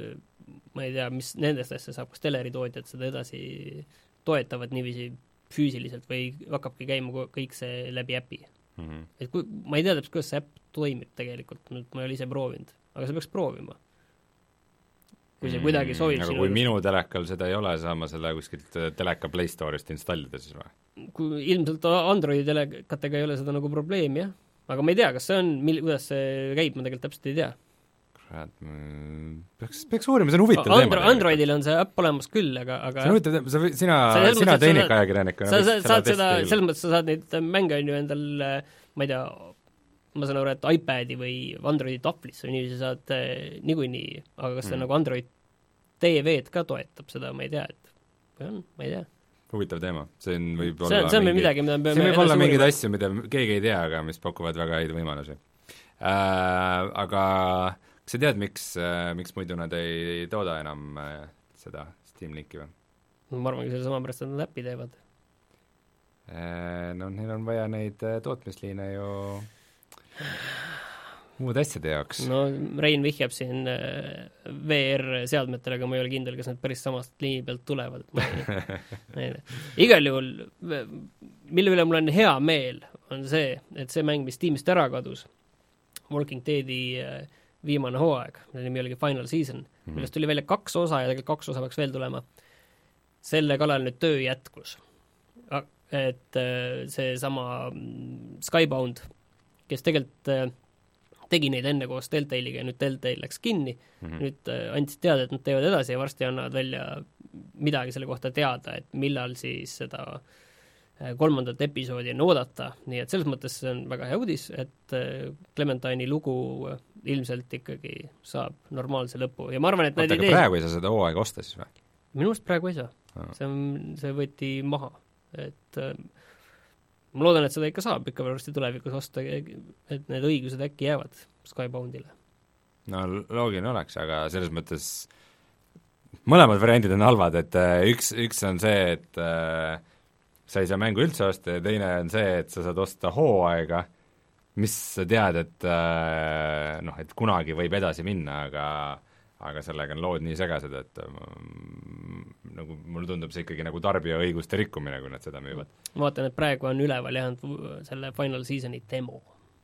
ma ei tea, mis nendest asja saab, kas teleritootjad seda edasi toetavad niiviisi füüsiliselt või hakkabki käima kõik see läbi äpi. Mm-hmm. Et kui, ma ei tea täpselt, kuidas see äpp toimib tegelikult, nüüd ma ei ole ise proovinud, aga sa peaks proovima. Kui see kuidagi sobib mm, aga kui minu telekal seda ei ole, saan ma selle kuskilt teleka Play Store'ist installida siis või? Kui ilmselt Androidi telekatega ei ole seda nagu probleemi, jah. Aga ma ei tea, kas see on, mil, kuidas see käib, ma tegelikult täpselt ei tea. Kurat, peaks, peaks uurima, see on huvitav Andro, teema. Androidil on see äpp olemas küll, aga, aga see on huvitav teema, sa, sina, sina tehnikaajakirjanikuna sa, sa, saad seda, selles mõttes sa saad neid mänge on ju endal, ma ei tea, ma saan aru, et iPadi või Androidi tablisse või niiviisi saad eh, niikuinii, aga kas see mm. nagu Android T V-d ka toetab seda, ma ei tea, et või on, ma ei tea. Huvitav teema, see on võib see, olla see on mingi, midagi, mida me peame see võib olla mingeid asju, mida keegi ei tea, aga mis pakuvad väga häid võimalusi äh,. Aga kas sa tead, miks, miks muidu nad ei tooda enam äh, seda Steam Linki või? ma arvangi selle sama pärast, et nad äppi teevad äh,. No neil on vaja neid tootmisliine ju muud asjade jaoks. No Rein vihjab siin V R-seadmetele, aga ma ei ole kindel, kas need päris samast liini pealt tulevad. Igal juhul, mille üle mul on hea meel, on see, et see mäng, mis Steamist ära kadus, Walking Deadi viimane hooaeg, mille nimi oligi Final Season, mm-hmm. millest tuli välja kaks osa ja tegelikult kaks osa peaks veel tulema, selle kallal nüüd töö jätkus. Et see sama Skybound, kes tegelikult tegi neid enne koos Telltale'iga ja nüüd Telltale läks kinni, mm-hmm. nüüd äh, andsid teada, et nad teevad edasi ja varsti annavad välja midagi selle kohta teada, et millal siis seda äh, kolmandat episoodi on oodata, nii et selles mõttes see on väga hea uudis, et äh, Clementine'i lugu äh, ilmselt ikkagi saab normaalse lõpu ja ma arvan, et Oota, aga idees... praegu ei saa seda hooaega osta siis või? Minu arust praegu ei saa ah., see on, see võeti maha, et äh, ma loodan, et seda ikka saab ikka varsti tulevikus osta, et need õigused äkki jäävad Skyboundile. No loogiline oleks, aga selles mõttes mõlemad variandid on halvad, et üks, üks on see, et äh, sa ei saa mängu üldse osta ja teine on see, et sa saad osta hooaega, mis sa tead, et äh, noh, et kunagi võib edasi minna, aga aga sellega on lood nii segased, et mm, nagu mulle tundub see ikkagi nagu tarbija õiguste rikkumine, kui nad seda müüvad. Ma vaatan, et praegu on üleval jäänud selle Final Seasoni demo.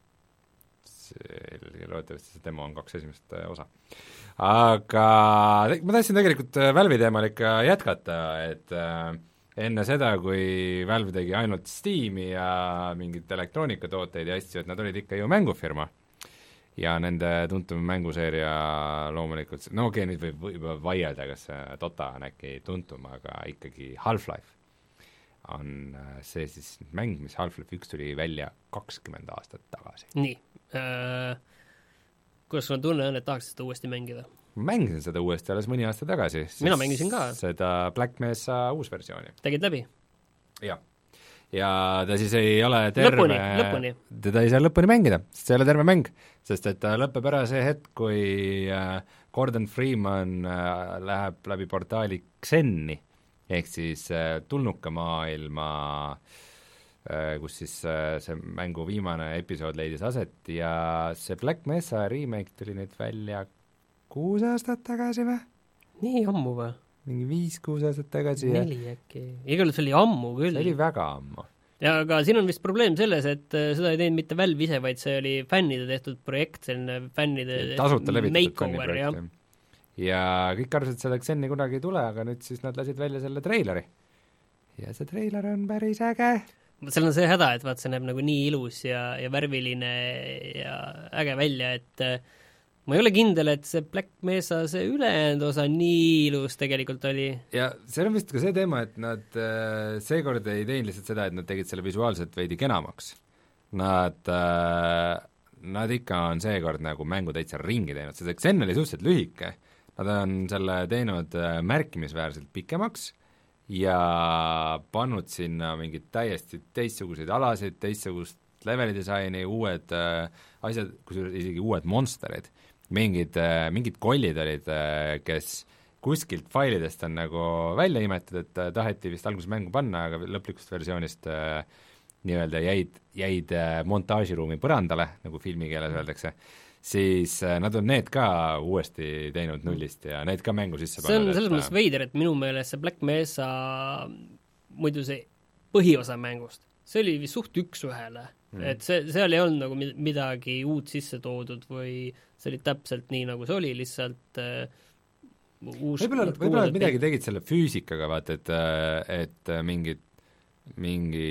See, loodetavasti see demo on kaks esimest osa. Aga ma tahtsin tegelikult Valve'i teemal ikka jätkata, et äh, enne seda, kui Valve tegi ainult Steam'i ja mingid elektroonikatooteid ja asju, et nad olid ikka ju mängufirma. Ja nende tuntum mänguseeria loomulikult, no okei, nüüd võib juba vaielda, kas Dota on äkki tuntum, aga ikkagi Half-Life. on see siis mäng, mis Half-Life üks tuli välja kakskümmend aastat tagasi. nii äh,, kuidas sul tunne on, et tahaks seda uuesti mängida? ma mängisin seda uuesti alles mõni aasta tagasi. mina mängisin ka. Seda Black Mesa uusversiooni. tegid läbi? jah. ja ta siis ei ole terve lõpuni, lõpuni. teda ei saa lõpuni mängida, sest see ei ole terve mäng, sest et ta lõpeb ära see hetk, kui Gordon Freeman läheb läbi portaali Xenni, ehk siis tulnuka maailma, kus siis see mängu viimane episood leidis aset ja see Black Mesa remake tuli nüüd välja kuus aastat tagasi või? nii ammu või? mingi viis-kuus aastat tagasi. neli äkki, igal juhul see oli ammu küll. see oli väga ammu. ja aga siin on vist probleem selles, et seda ei teinud mitte Valve ise, vaid see oli fännide tehtud projekt, selline fännide tasuta levitatud fänniprojekt. ja kõik arvasid, et seda Xenni kunagi ei tule, aga nüüd siis nad lasid välja selle treileri. ja see treiler on päris äge. seal on see häda, et vaat see näeb nagu nii ilus ja, ja värviline ja äge välja, et ma ei ole kindel, et see Black Mesa, see ülejäänud osa nii ilus tegelikult oli. ja see on vist ka see teema, et nad äh, seekord ei teinud lihtsalt seda, et nad tegid selle visuaalselt veidi kenamaks. Nad äh, nad ikka on seekord nagu mängu täitsa ringi teinud, see Xen oli suhteliselt lühike. Nad on selle teinud äh, märkimisväärselt pikemaks ja pannud sinna mingid täiesti teistsuguseid alasid, teistsugust leveli disaini, uued äh, asjad, kusjuures isegi uued monsterid. Mingid, mingid kollid olid, kes kuskilt failidest on nagu välja imetud, et taheti vist alguses mängu panna, aga lõplikust versioonist nii-öelda jäid, jäid montaažiruumi põrandale, nagu filmikeeles öeldakse, siis nad on need ka uuesti teinud nullist ja need ka mängu sisse pannud. See on selles mõttes veider, et minu meelest see Black Mesa, muidu see põhiosa mängust, see oli suht üks-ühele, mm. et see, seal ei olnud nagu midagi uut sisse toodud või see oli täpselt nii, nagu see oli, lihtsalt uh, uus võib-olla, võib-olla midagi tegid selle füüsikaga, vaata, et, et mingid mingi,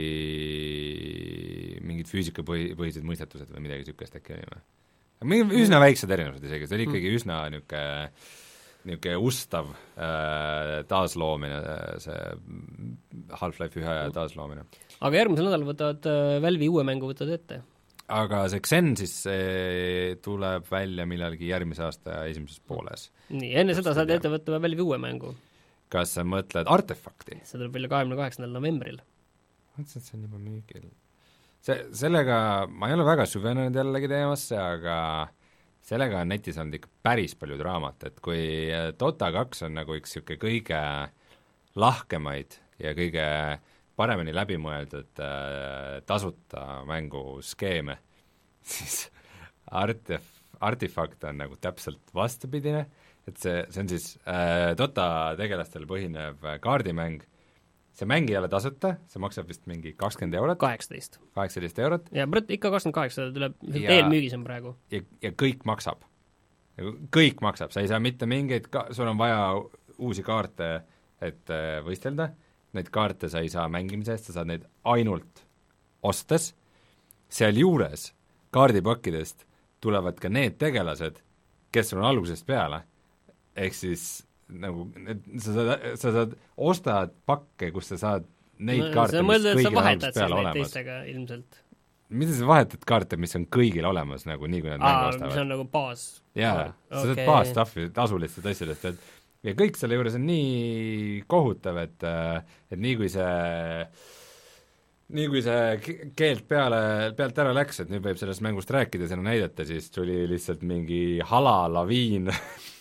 mingid füüsikapõhised mõistetused või midagi niisugust äkki oli või? Mingi üsna väiksed erinevused isegi, see oli ikkagi üsna niisugune niisugune ustav äh, taasloomine, see Half-Life ühe taasloomine. Aga järgmisel nädalal võtavad äh, Valve'i uue mängu võtavad ette? Aga see Xen siis see tuleb välja millalgi järgmise aasta esimeses pooles. Nii, enne seda saad ette võtta Valve'i uue mängu. Kas sa mõtled Artefakti? See tuleb välja kahekümne kaheksandal novembril. Mõtlesin, et see on juba müügil. See, sellega, ma ei ole väga süvenenud jällegi teemasse, aga sellega on netis olnud ikka päris palju draamat, et kui Dota kaks on nagu üks niisugune kõige lahkemaid ja kõige paremini läbimõeldud äh, tasuta mänguskeeme, siis Artef-, Artefakt on nagu täpselt vastupidine, et see, see on siis äh, Dota tegelastel põhinev kaardimäng, see mäng ei ole tasuta, see maksab vist mingi kakskümmend eurot. kaheksateist. kaheksateist eurot. ja ikka kakskümmend kaheksa tuleb, eelmüügis on praegu. Ja, ja kõik maksab. Kõik maksab, sa ei saa mitte mingeid, ka-, sul on vaja uusi kaarte, et äh, võistelda, neid kaarte sa ei saa mängimise eest, sa saad neid ainult ostes, sealjuures kaardipakkidest tulevad ka need tegelased, kes sul on algusest peale, ehk siis nagu sa saad, sa saad, ostad pakke, kus sa saad neid no, kaarte, mis kõigil algusest peale olemas. Ilmselt. Mida sa vahetad kaarte, mis on kõigil olemas, nagu nii kui nad mängu ostavad? Mis on nagu baas? jaa, sa okay. saad baas-staffi tasulist asjadest, et ja kõik selle juures on nii kohutav, et, et nii kui see nii kui see keelt peale, pealt ära läks, et nüüd võib sellest mängust rääkida, seda näidata, siis tuli lihtsalt mingi halalaviin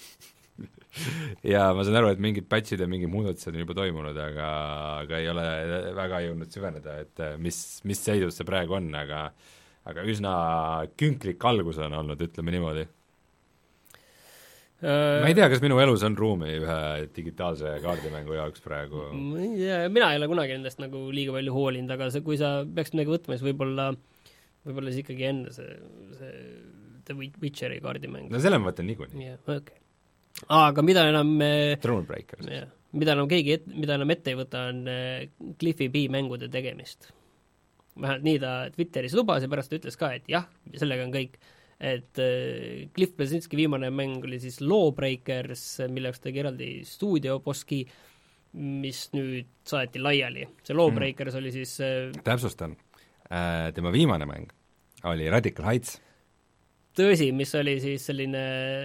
ja ma saan aru, et mingid patchid ja mingid muudatused on juba toimunud, aga, aga ei ole väga jõudnud süveneda, et mis, mis seidus see praegu on, aga aga üsna künklik algus on olnud, ütleme niimoodi. Uh, ma ei tea, kas minu elus on ruumi ühe digitaalse kaardimängu jaoks praegu. Ja, mina ei ole kunagi endast nagu liiga palju hoolinud, aga see, kui sa peaks midagi võtma, siis võib-olla võib-olla siis ikkagi enne see, see The Witcheri kaardimäng. No selle ma võtan niikuinii. jah, okei okay. Aga mida enam Thronebreaker siis. Mida enam keegi, et, mida enam ette ei võta, on Cliffi B mängude tegemist. Vähemalt nii ta Twitteris lubas ja pärast ta ütles ka, et jah, sellega on kõik, et Cliff Bleszinski viimane mäng oli siis Lawbreakers, mille jaoks tegi eraldi stuudio Boski mis nüüd saeti laiali. See Lawbreakers mm. oli siis äh, täpsustan, tema viimane mäng oli Radical Heights. Tõsi, mis oli siis selline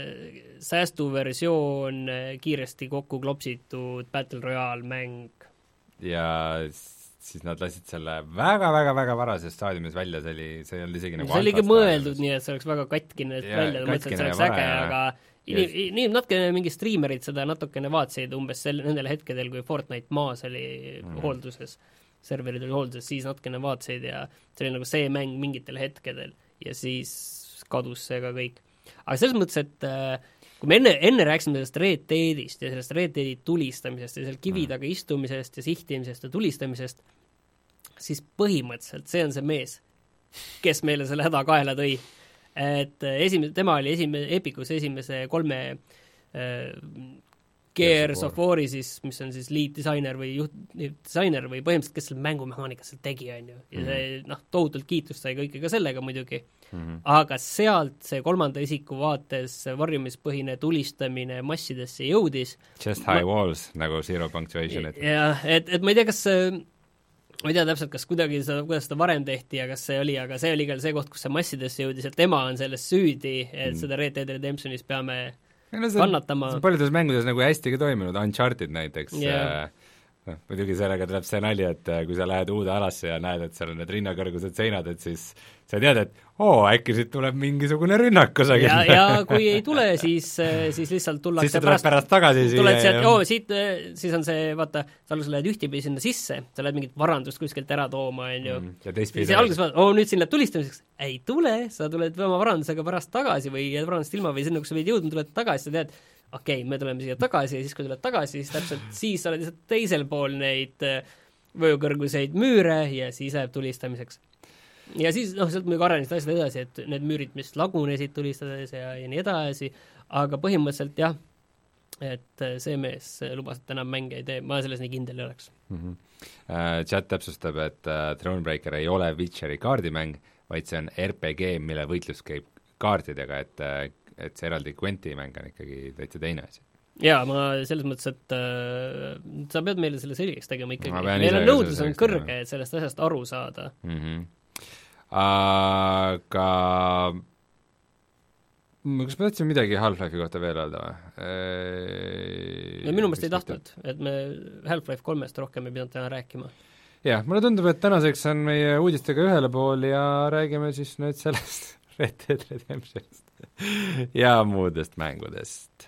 säästuversioon, kiiresti kokku klopsitud Battle Royale mäng. Ja siis nad lasid selle väga-väga-väga varases staadiumis välja, see oli, see ei olnud isegi nagu see oli ikka mõeldud nii, et see oleks väga katkine ja, välja, mõtlesin, et see oleks äge, aga Inim, nii natukene mingi striimerid seda natukene vaatasid umbes sel, nendel hetkedel, kui Fortnite maas oli mm. hoolduses, serverid oli hoolduses, siis natukene vaatasid ja see oli nagu see mäng mingitel hetkedel ja siis kadus see ka kõik. Aga selles mõttes, et kui me enne, enne rääkisime sellest Red Deadist ja sellest Red Deadi tulistamisest ja seal kivi taga istumisest ja sihtimisest ja tulistamisest, siis põhimõtteliselt see on see mees, kes meile selle häda kaela tõi. Et esimese, tema oli esimese, Epicus esimese kolme äh, Gears of War'i siis, mis on siis lead disainer või juht, disainer või põhimõtteliselt, kes selle mängumehaanika seal tegi, on ju. Ja see, noh, tohutult kiitust sai kõike ka sellega muidugi. Mm-hmm. Aga sealt see kolmanda isiku vaates varjumispõhine tulistamine massidesse jõudis. Just high ma, walls, nagu Zero Punctuation. jah, et, et ma ei tea, kas ma ei tea täpselt, kas kuidagi seda, kuidas seda varem tehti ja kas see oli, aga see oli ka see koht, kus see massidesse jõudis, et tema on selles süüdi, et mm. seda Red Dead Redemptionis peame no, see, kannatama. See paljudes mängudes nagu hästi ka toiminud, Uncharted näiteks yeah. noh, muidugi sellega tuleb see nali, et kui sa lähed uude alasse ja näed, et seal on need rinnakõrgused seinad, et siis sa tead, et oo, äkki siit tuleb mingisugune rünnak kusagil. ja, ja kui ei tule, siis, siis lihtsalt tullakse siis sa tuled pärast tagasi siia. Tuled sealt, oo, siit, siis on see, vaata, sa alguses lähed ühtipidi sinna sisse, sa lähed mingit varandust kuskilt ära tooma, on ju. Mm, ja teistpidi. Alguses vaatad, oo, nüüd siin läheb tulistamiseks, ei tule, sa tuled oma varandusega pärast tagasi või jääd varandust ilma või sinna, kus sa võid jõudma, tuled tagasi, sa tead, okei okay,, me tuleme siia tagasi ja siis, kui tuled tagasi, siis täpselt siis sa oled lihtsalt teisel pool neid vöökõrguseid müüre ja siis läheb tulistamiseks. Ja siis, noh, sealt muidugi arenesid asjad edasi, et need müürid, mis lagunesid tulistades ja, ja nii edasi, aga põhimõtteliselt jah, et see mees lubas, et enam mänge ei tee, ma selles nii kindel ei oleks. Mm-hmm. Uh, chat täpsustab, et uh, Thronebreaker ei ole Witcheri kaardimäng, vaid see on R P G, mille võitlus käib kaartidega, et uh, et see eraldi Quenti mäng on ikkagi täitsa teine asi. Jaa, ma selles mõttes, et äh, sa pead meile selle selgeks tegema ikkagi. Meil on nõudlus on kõrge, et sellest asjast aru saada. Mm-hmm. Aga kas ma tahtsin midagi Half-Life'i kohta veel öelda või? No minu meelest ei tahtnud, et me Half-Life kolmest rohkem ei pidanud täna rääkima. Jah, mulle tundub, et tänaseks on meie uudistega ühele pool ja räägime siis nüüd sellest Red Dead Redemptionist ja muudest mängudest.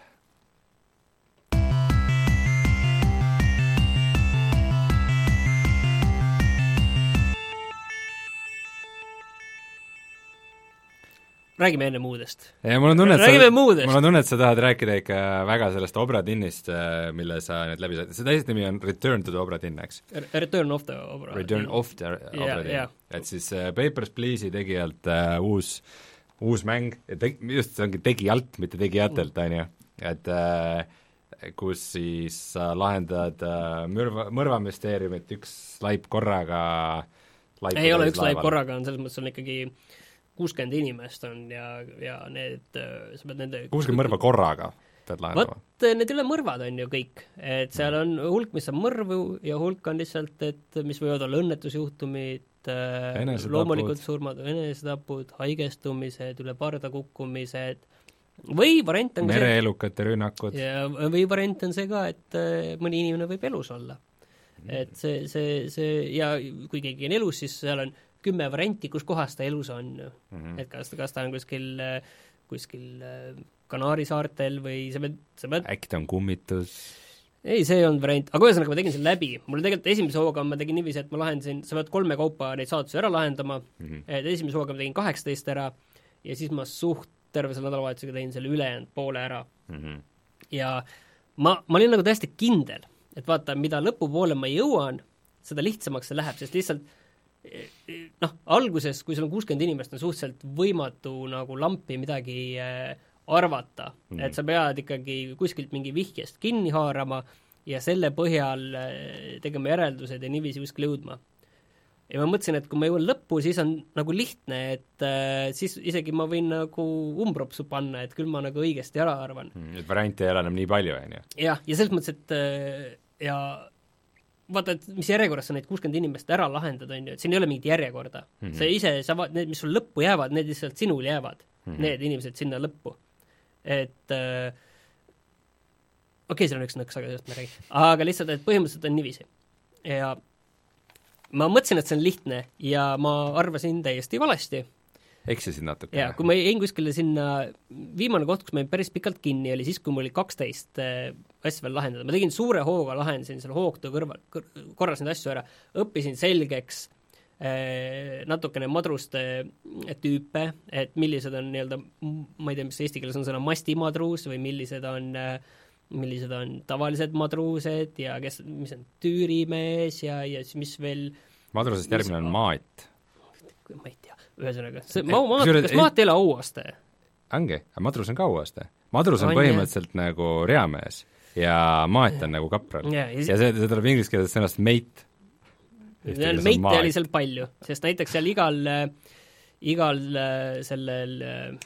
Räägime enne muudest. Ja mul on tunne, Räägime sa, muudest. Mul on tunne, et sa tahad rääkida ikka väga sellest Obra Dinnist, mille sa nüüd läbi saad. See täiesti nimi on Return to the Obra Dinn, eks? Return of the Obra Return Dinn. of the Obra yeah, Dinn. Yeah. Et siis uh, Papers, Please'i tegijalt uh, uus, uus mäng, ja te, just see ongi tegijalt, mitte tegijatelt, on ju. Et uh, kus siis sa uh, lahendad uh, mürva, mõrvamüsteeriumit üks laip korraga laip ei ole üks laip korraga, on selles mõttes on ikkagi kuuskümmend inimest on ja, ja need, sa pead nende kuuskümmend mõrva korraga pead lahendama. Vot, need ei ole mõrvad, on ju kõik. Et seal on hulk, mis on mõrvu ja hulk on lihtsalt, et mis võivad olla õnnetusjuhtumid, loomulikult surmad, enesetapud, haigestumised, üle parda kukkumised, või variant on mereelukate rünnakud. Ja, või variant on see ka, et mõni inimene võib elus olla. Et see, see, see, ja kui keegi on elus, siis seal on kümme varianti, kus kohas ta elus on. Mm-hmm. Et kas, kas ta on kuskil, kuskil Kanaari saartel või sa pead, sa pead... äkki ta on kummitus? Ei, see on variant, aga ühesõnaga ma tegin selle läbi. Mulle tegelikult esimese hooga ma tegin niiviisi, et ma lahendasin, sa pead kolme kaupa neid saadusi ära lahendama, mm-hmm. et esimese hooga ma tegin kaheksateist ära ja siis ma suht terve selle nädalavahetusega tegin selle ülejäänud poole ära. Mm-hmm. Ja ma, ma olin nagu täiesti kindel, et vaata, mida lõpupoole ma jõuan, seda lihtsamaks see läheb, sest lihtsalt noh, alguses, kui sul on kuuskümmend inimest, on suhteliselt võimatu nagu lampi midagi äh, arvata, mm. et sa pead ikkagi kuskilt mingi vihjest kinni haarama ja selle põhjal äh, tegema järeldused ja niiviisi kuskil jõudma. Ja ma mõtlesin, et kui ma jõuan lõppu, siis on nagu lihtne, et äh, siis isegi ma võin nagu umbropsu panna, et küll ma nagu õigesti ära arvan. Mm, et variante ei ole enam nii palju, on ju? jah, ja selles mõttes, et äh, ja vaata, et mis järjekorras sa neid kuuskümmend inimest ära lahendad, on ju, et siin ei ole mingit järjekorda mm. -hmm. sa ise, sa vaat-, need, mis sul lõppu jäävad, need lihtsalt sinul jäävad mm, -hmm. need inimesed sinna lõppu. Et äh, okei okay,, seal on üks nõks, aga sellest me räägime. Aga lihtsalt, et põhimõtteliselt on niiviisi. Ja ma mõtlesin, et see on lihtne ja ma arvasin täiesti valesti. Eksisid natuke. Jaa, kui ma jäin kuskile sinna, viimane koht, kus ma jäin päris pikalt kinni, oli siis, kui mul oli kaksteist asja veel lahendada. Ma tegin suure hooga, lahendasin selle hoogtöö kõrval, korras neid asju ära, õppisin selgeks natukene madruste tüüpe, et millised on nii-öelda, ma ei tea, mis eesti keeles on sõna mastimadruus või millised on, millised on tavalised madruused ja kes, mis on tüürimees ja, ja mis veel madrusest järgmine on maat. Ma ei tea, ühesõnaga, see ma, maat, kas maat ei ole auaste? Ongi, aga madrus on ka auaste. Madrus on, on põhimõtteliselt jah. Nagu reamees ja maat on nagu kapral. Ja, ja, ja see, see tuleb inglise keeles sõnast mate. Meite oli seal palju, sest näiteks seal igal, igal sellel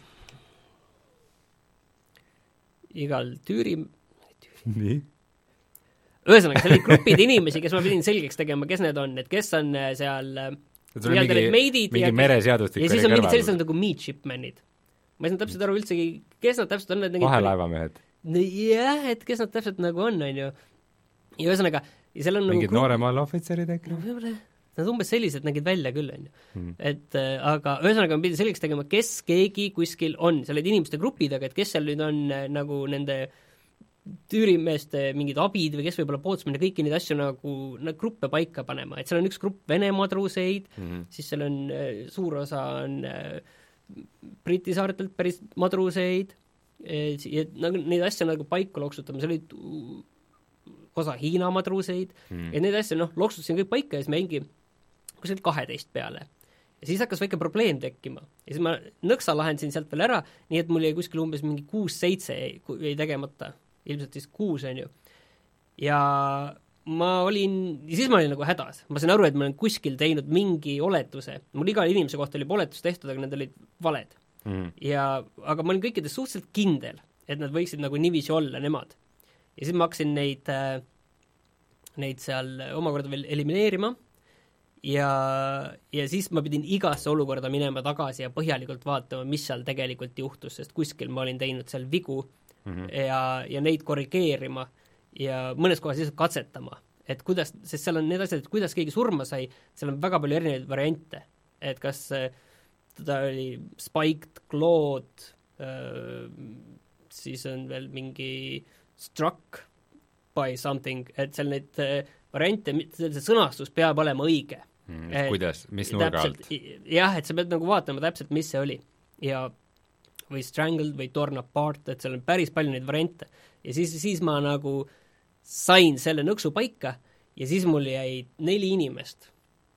igal tüüri nii? Ühesõnaga, seal oli grupid inimesi, kes ma pidin selgeks tegema, kes need on, et kes on seal mingi, mingi ja, mereseadustik ja siis on mingid sellised nagu midshipmenid. Ma ei saa täpselt aru üldsegi, kes nad täpselt on. Vahelaevamehed. Jah, et kes nad täpselt nagu on, on ju. Ja ühesõnaga, ja seal on mingid nagu nooremaal ohvitserid äkki? No võib-olla, nad umbes sellised nägid välja küll, on ju. Hmm. Et äh, aga ühesõnaga ma pidin selgeks tegema, kes keegi kuskil on, seal olid inimeste grupid, aga et kes seal nüüd on äh, nagu nende tüürimeeste mingid abid või kes võib-olla pootsmine, kõiki neid asju nagu na, gruppe paika panema, et seal on üks grupp Vene madruseid mm-hmm. siis seal on äh, suur osa on äh, Briti saartelt päris madruseid äh, ja nagu neid asju nagu paika loksutama, seal olid osa Hiina madruseid mm. ja neid asju, noh, loksutasin kõik paika ja siis ma jäingi kuskilt kaheteist peale. Ja siis hakkas väike probleem tekkima. Ja siis ma nõksa lahendasin sealt veel ära, nii et mul jäi kuskil umbes mingi kuus-seitse jäi tegemata. Ilmselt siis kuus, on ju. Ja ma olin, ja siis ma olin nagu hädas. Ma sain aru, et ma olen kuskil teinud mingi oletuse. Mul igal inimese kohta oli oletus tehtud, aga need olid valed. Mm. Ja, aga ma olin kõikides suhteliselt kindel, et nad võiksid nagu niiviisi olla nemad. Ja siis ma hakkasin neid, neid seal omakorda veel elimineerima ja, ja siis ma pidin igasse olukorda minema tagasi ja põhjalikult vaatama, mis seal tegelikult juhtus, sest kuskil ma olin teinud seal vigu mm-hmm. ja, ja neid korrigeerima ja mõnes kohas lihtsalt katsetama, et kuidas, sest seal on need asjad, et kuidas keegi surma sai, seal on väga palju erinevaid variante, et kas teda oli spiked, clawed, siis on veel mingi struck by something, et seal neid variante, see sõnastus peab olema õige. Mm, et, kuidas, mis nurga alt? Jah, et sa pead nagu vaatama täpselt, mis see oli. Ja või strangled või torn apart, et seal on päris palju neid variante. Ja siis, siis ma nagu sain selle nõksu paika ja siis mul jäi neli inimest,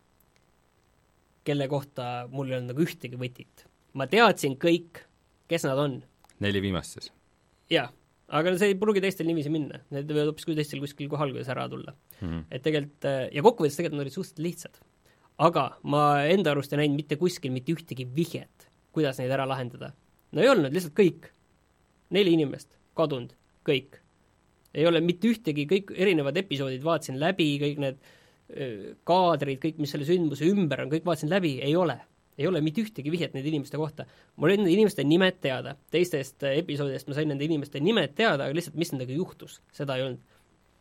kelle kohta mul ei olnud nagu ühtegi võtit. Ma teadsin kõik, kes nad on. Neli viimast siis? Jah, aga see ei pruugi teistel niiviisi minna. Need võivad hoopis kui teistel kuskil kohal, kuidas ära tulla. Mm-hmm. Et tegelikult, ja kokkuvõttes tegelikult nad olid suhteliselt lihtsad. Aga ma enda arust ei näinud mitte kuskil mitte ühtegi vihjet, kuidas neid ära lahendada. No ei olnud, lihtsalt kõik. Neli inimest, kadunud, kõik. Ei ole mitte ühtegi, kõik erinevad episoodid vaatasin läbi, kõik need öö, kaadrid, kõik, mis selle sündmuse ümber on, kõik vaatasin läbi, ei ole. Ei ole mitte ühtegi vihjet nende inimeste kohta. Mul oli nende inimeste nimed teada. Teistest episoodidest ma sain nende inimeste nimed teada, aga lihtsalt mis nendega juhtus, seda ei olnud.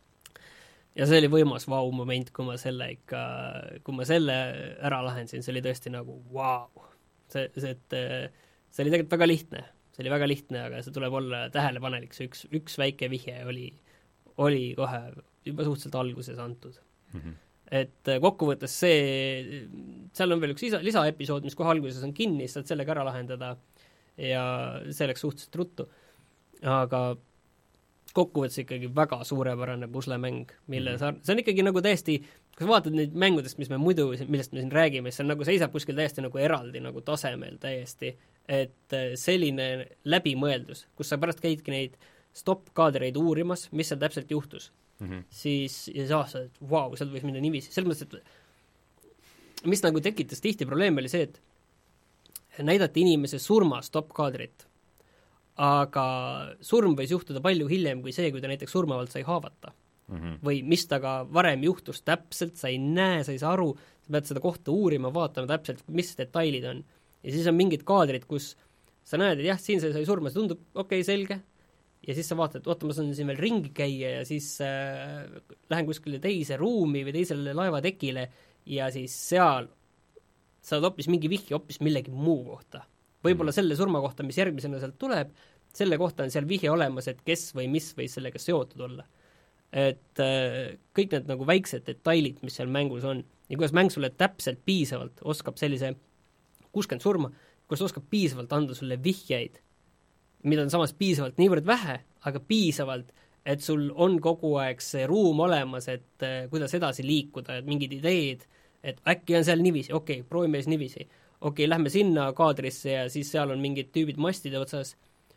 Ja see oli võimas vau moment, kui ma selle ikka, kui ma selle ära lahendasin, see oli tõesti nagu vau. See, see, et see oli tegelikult väga lihtne. See oli väga lihtne, aga see tuleb olla tähelepanelik. See üks, üks väike vihje oli, oli kohe juba suhteliselt alguses antud. Mm-hmm. Et kokkuvõttes see, seal on veel üks lisa, lisaepisood, mis kohe alguses on kinni, saad sellega ära lahendada ja see läks suhteliselt ruttu. Aga kokkuvõttes ikkagi väga suurepärane puslemäng, mille sa, see on ikkagi nagu täiesti, kui sa vaatad neid mängudest, mis me muidu, millest me siin räägime, see on nagu seisab kuskil täiesti nagu eraldi nagu tasemel täiesti, et selline läbimõeldus, kus sa pärast käidki neid stop-kaadreid uurimas, mis seal täpselt juhtus. Mm-hmm. siis ja sa aastad, et vau, wow, seal võis minna niiviisi. Selles mõttes, et mis nagu tekitas tihti probleem oli see, et näidati inimese surma stop-kaadrit, aga surm võis juhtuda palju hiljem kui see, kui ta näiteks surmavalt sai haavata. mm-hmm. või mis taga varem juhtus täpselt, sa ei näe, sa ei saa aru, sa pead seda kohta uurima, vaatama täpselt, mis detailid on. Ja siis on mingid kaadrid, kus sa näed, et jah, siin see sai surma, see tundub okei okay,, selge, ja siis sa vaatad, oota, ma saan siin veel ringi käia ja siis äh, lähen kuskile teise ruumi või teisele laevatekile ja siis seal saad hoopis mingi vihje hoopis millegi muu kohta. Võib-olla selle surma kohta, mis järgmisena sealt tuleb, selle kohta on seal vihje olemas, et kes või mis võis sellega seotud olla. Et äh, kõik need nagu väiksed detailid, mis seal mängus on, ja kuidas mäng sulle täpselt piisavalt oskab sellise kuuskümmend surma, kuidas oskab piisavalt anda sulle vihjeid, mida on samas piisavalt niivõrd vähe, aga piisavalt, et sul on kogu aeg see ruum olemas, et äh, kuidas edasi liikuda, et mingid ideed, et äkki on seal nivisi, okei okay,, proovime siis nivisi, okei okay,, lähme sinna kaadrisse ja siis seal on mingid tüübid mastide otsas,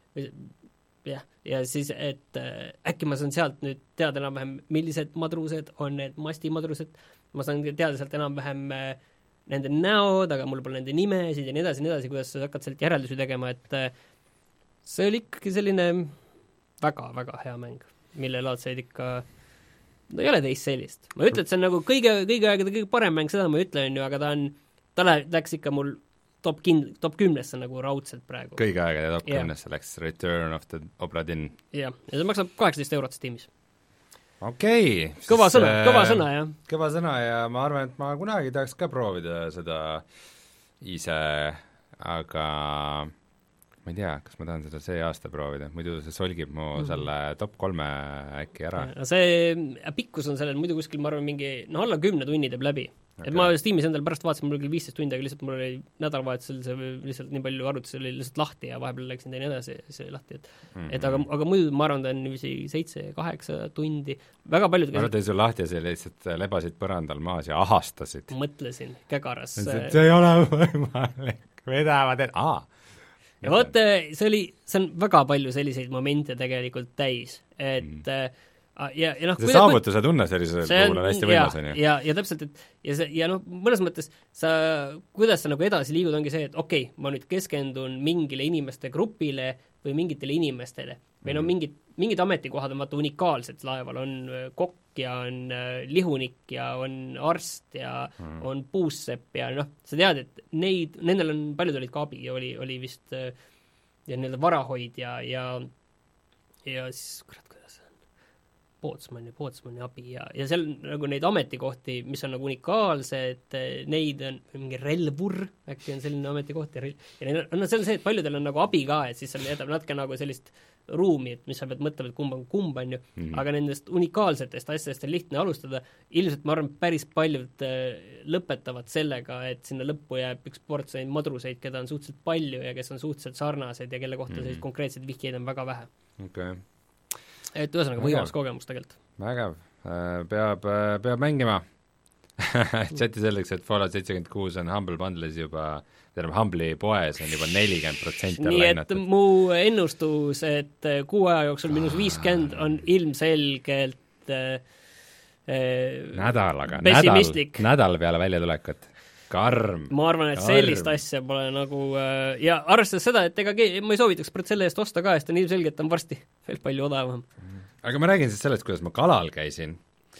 jah, ja siis, et äh, äkki ma saan sealt nüüd teada enam-vähem, millised madrused on need mastimadrused, ma saan teada sealt enam-vähem äh, nende näod, aga mul pole nende nimesid ja nii edasi, nii edasi, kuidas sa hakkad sealt järeldusi tegema, et äh, see oli ikkagi selline väga-väga hea mäng, mille laadseid ikka, no ei ole teist sellist. Ma ütlen, et see on nagu kõige, kõige aegade kõige parem mäng, seda ma ütlen ju, aga ta on, ta läks ikka mul top, kin-, top kümnesse nagu raudselt praegu. Kõige aegade top kümnesse yeah. läks Return of the Obra Dinn. jah, ja see maksab kaheksateist eurot Steamis. okei okay,. kõva sõna, kõva sõna, jah. kõva sõna ja ma arvan, et ma kunagi tahaks ka proovida seda ise, aga ma ei tea, kas ma tahan seda see aasta proovida, muidu see solgib mu mm-hmm. selle top kolme äkki ära. See pikkus on sellel muidu kuskil, ma arvan, mingi, no alla kümne tunni teeb läbi. Okay. Et ma Steamis endale pärast vaatasin, mul oli viisteist tundi, aga lihtsalt mul oli nädalavahetusel see lihtsalt nii palju arvutusi oli lihtsalt lahti ja vahepeal läksin teine edasi see lahti, et mm-hmm. et aga, aga muidu ma arvan, ta on niiviisi seitse, kaheksa tundi, väga paljud ma arvan, sul lahti ja sa lihtsalt lebasid põrandal maas ja ahastasid. Mõtlesin, kägaras. see ei ole võimalik, vedavad, et aa. Ja vaat, see oli, see on väga palju selliseid momente tegelikult täis, et mm. ja, ja noh, see saavutuse tunne sellisel puhul on hästi võimas, on ju. ja, ja täpselt, et ja see, ja noh, mõnes mõttes sa, kuidas sa nagu edasi liigud, ongi see, et okei okay,, ma nüüd keskendun mingile inimeste grupile või mingitele inimestele või no mingid, mingid ametikohad on vaata unikaalsed laeval, on kokk ja on lihunik ja on arst ja mm. on puussepp ja noh, sa tead, et neid, nendel on, paljud olid ka abi ja oli, oli vist ja nii-öelda varahoid ja, ja ja siis, kurat, kuidas see on, pootsmanni, pootsmanni abi ja, ja seal nagu neid ametikohti, mis on nagu unikaalsed, neid on mingi relvur, äkki on selline ametikoht ja, ja need on, no see on see, et paljudel on nagu abi ka, et siis seal jätab natuke nagu sellist ruumi, et mis sa pead mõtlema, et kumb on kumb, on ju, mm-hmm. aga nendest unikaalsetest asjadest on lihtne alustada, ilmselt ma arvan, päris paljud lõpetavad sellega, et sinna lõppu jääb üks ports neid madruseid, keda on suhteliselt palju ja kes on suhteliselt sarnased ja kelle kohta mm-hmm. sellised konkreetseid vihjeid on väga vähe. okei okay. Et ühesõnaga võimas kogemus tegelikult. Vägev, peab, peab mängima chati selleks, et Fallout seitsekümmend kuus on Humble Bundle'is juba, tähendab Humble'i poes on juba nelikümmend protsenti nii et mu ennustus, et kuu aja jooksul minus viiskümmend on ilmselgelt äh, nädalaga, nädal, nädal peale väljatulekut. Karm. Ma arvan, et Karm. sellist asja pole nagu äh, ja arvestades seda, et ega ma ei soovitaks selle eest osta ka, sest on ilmselgelt on varsti veel palju odavam. Aga ma räägin siis sellest, kuidas ma kalal käisin.